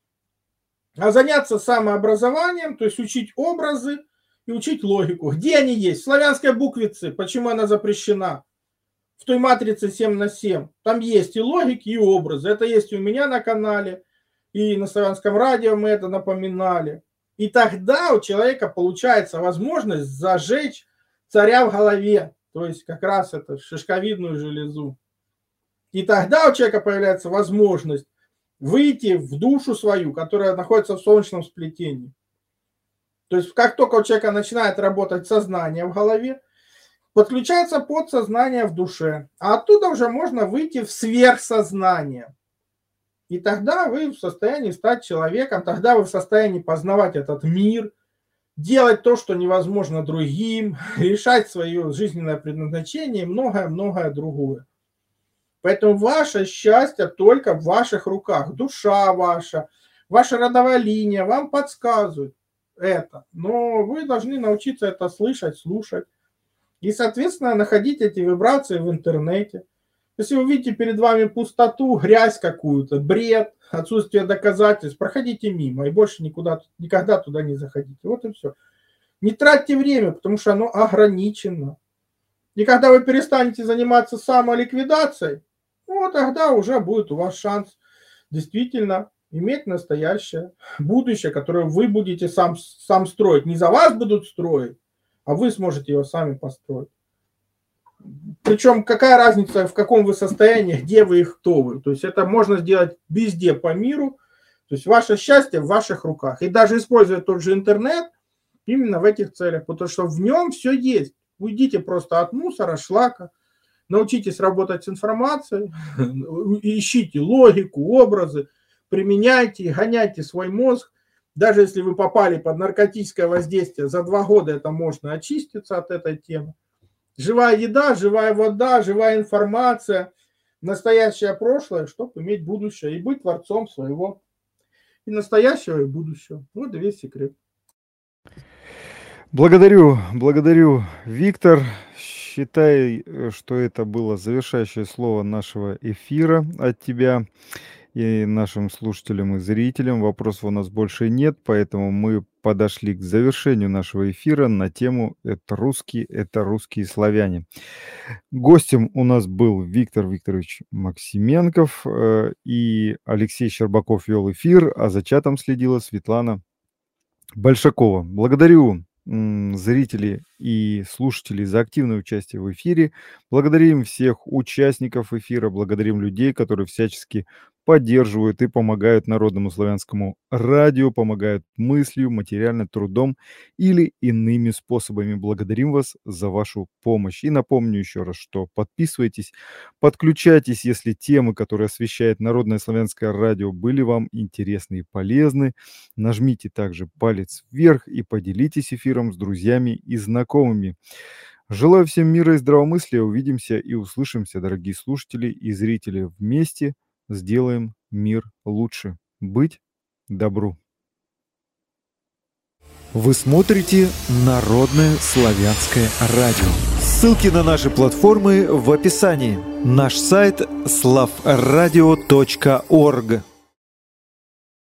А заняться самообразованием, то есть учить образы и учить логику. Где они есть? В славянской буквице. Почему она запрещена? В той матрице семь на семь. Там есть и логики, и образы. Это есть и у меня на канале, и на Славянском радио мы это напоминали. И тогда у человека получается возможность зажечь царя в голове. То есть как раз это шишковидную железу. И тогда у человека появляется возможность выйти в душу свою, которая находится в солнечном сплетении. То есть как только у человека начинает работать сознание в голове, подключается подсознание в душе. А оттуда уже можно выйти в сверхсознание. И тогда вы в состоянии стать человеком, тогда вы в состоянии познавать этот мир, делать то, что невозможно другим, решать свое жизненное предназначение и многое-многое другое. Поэтому ваше счастье только в ваших руках. Душа ваша, ваша родовая линия вам подсказывает это. Но вы должны научиться это слышать, слушать. И, соответственно, находить эти вибрации в интернете. Если вы видите перед вами пустоту, грязь какую-то, бред, отсутствие доказательств, проходите мимо и больше никуда, никогда туда не заходите. Вот и все. Не тратьте время, потому что оно ограничено. И когда вы перестанете заниматься самоликвидацией, ну, тогда уже будет у вас шанс действительно иметь настоящее будущее, которое вы будете сам, сам строить. Не за вас будут строить, а вы сможете его сами построить. Причем какая разница, в каком вы состоянии, где вы и кто вы. То есть это можно сделать везде по миру. То есть ваше счастье в ваших руках. И даже используя тот же интернет именно в этих целях. Потому что в нем все есть. Уйдите просто от мусора, шлака. Научитесь работать с информацией. Ищите логику, образы. Применяйте, гоняйте свой мозг. Даже если вы попали под наркотическое воздействие, за два года это можно очиститься от этой темы. Живая еда, живая вода, живая информация, настоящее прошлое, чтобы иметь будущее и быть творцом своего и настоящего, и будущего. Вот и весь секрет. Благодарю, благодарю, Виктор. Считай, что это было завершающее слово нашего эфира от тебя. И нашим слушателям и зрителям вопросов у нас больше нет, поэтому мы подошли к завершению нашего эфира на тему «Это русские, это русские славяне». Гостем у нас был Виктор Викторович Максименков э, и Алексей Щербаков вел эфир, а за чатом следила Светлана Большакова. Благодарю м, зрителей и слушателей за активное участие в эфире. Благодарим всех участников эфира, благодарим людей, которые всячески поддерживают и помогают Народному славянскому радио, помогают мыслью, материально, трудом или иными способами. Благодарим вас за вашу помощь. И напомню еще раз, что подписывайтесь, подключайтесь, если темы, которые освещает Народное славянское радио, были вам интересны и полезны. Нажмите также палец вверх и поделитесь эфиром с друзьями и знакомыми. Желаю всем мира и здравомыслия. Увидимся и услышимся, дорогие слушатели и зрители. Вместе сделаем мир лучше. Быть добру. Вы смотрите Народное славянское радио. Ссылки на наши платформы в описании. Наш сайт славрадио точка орг.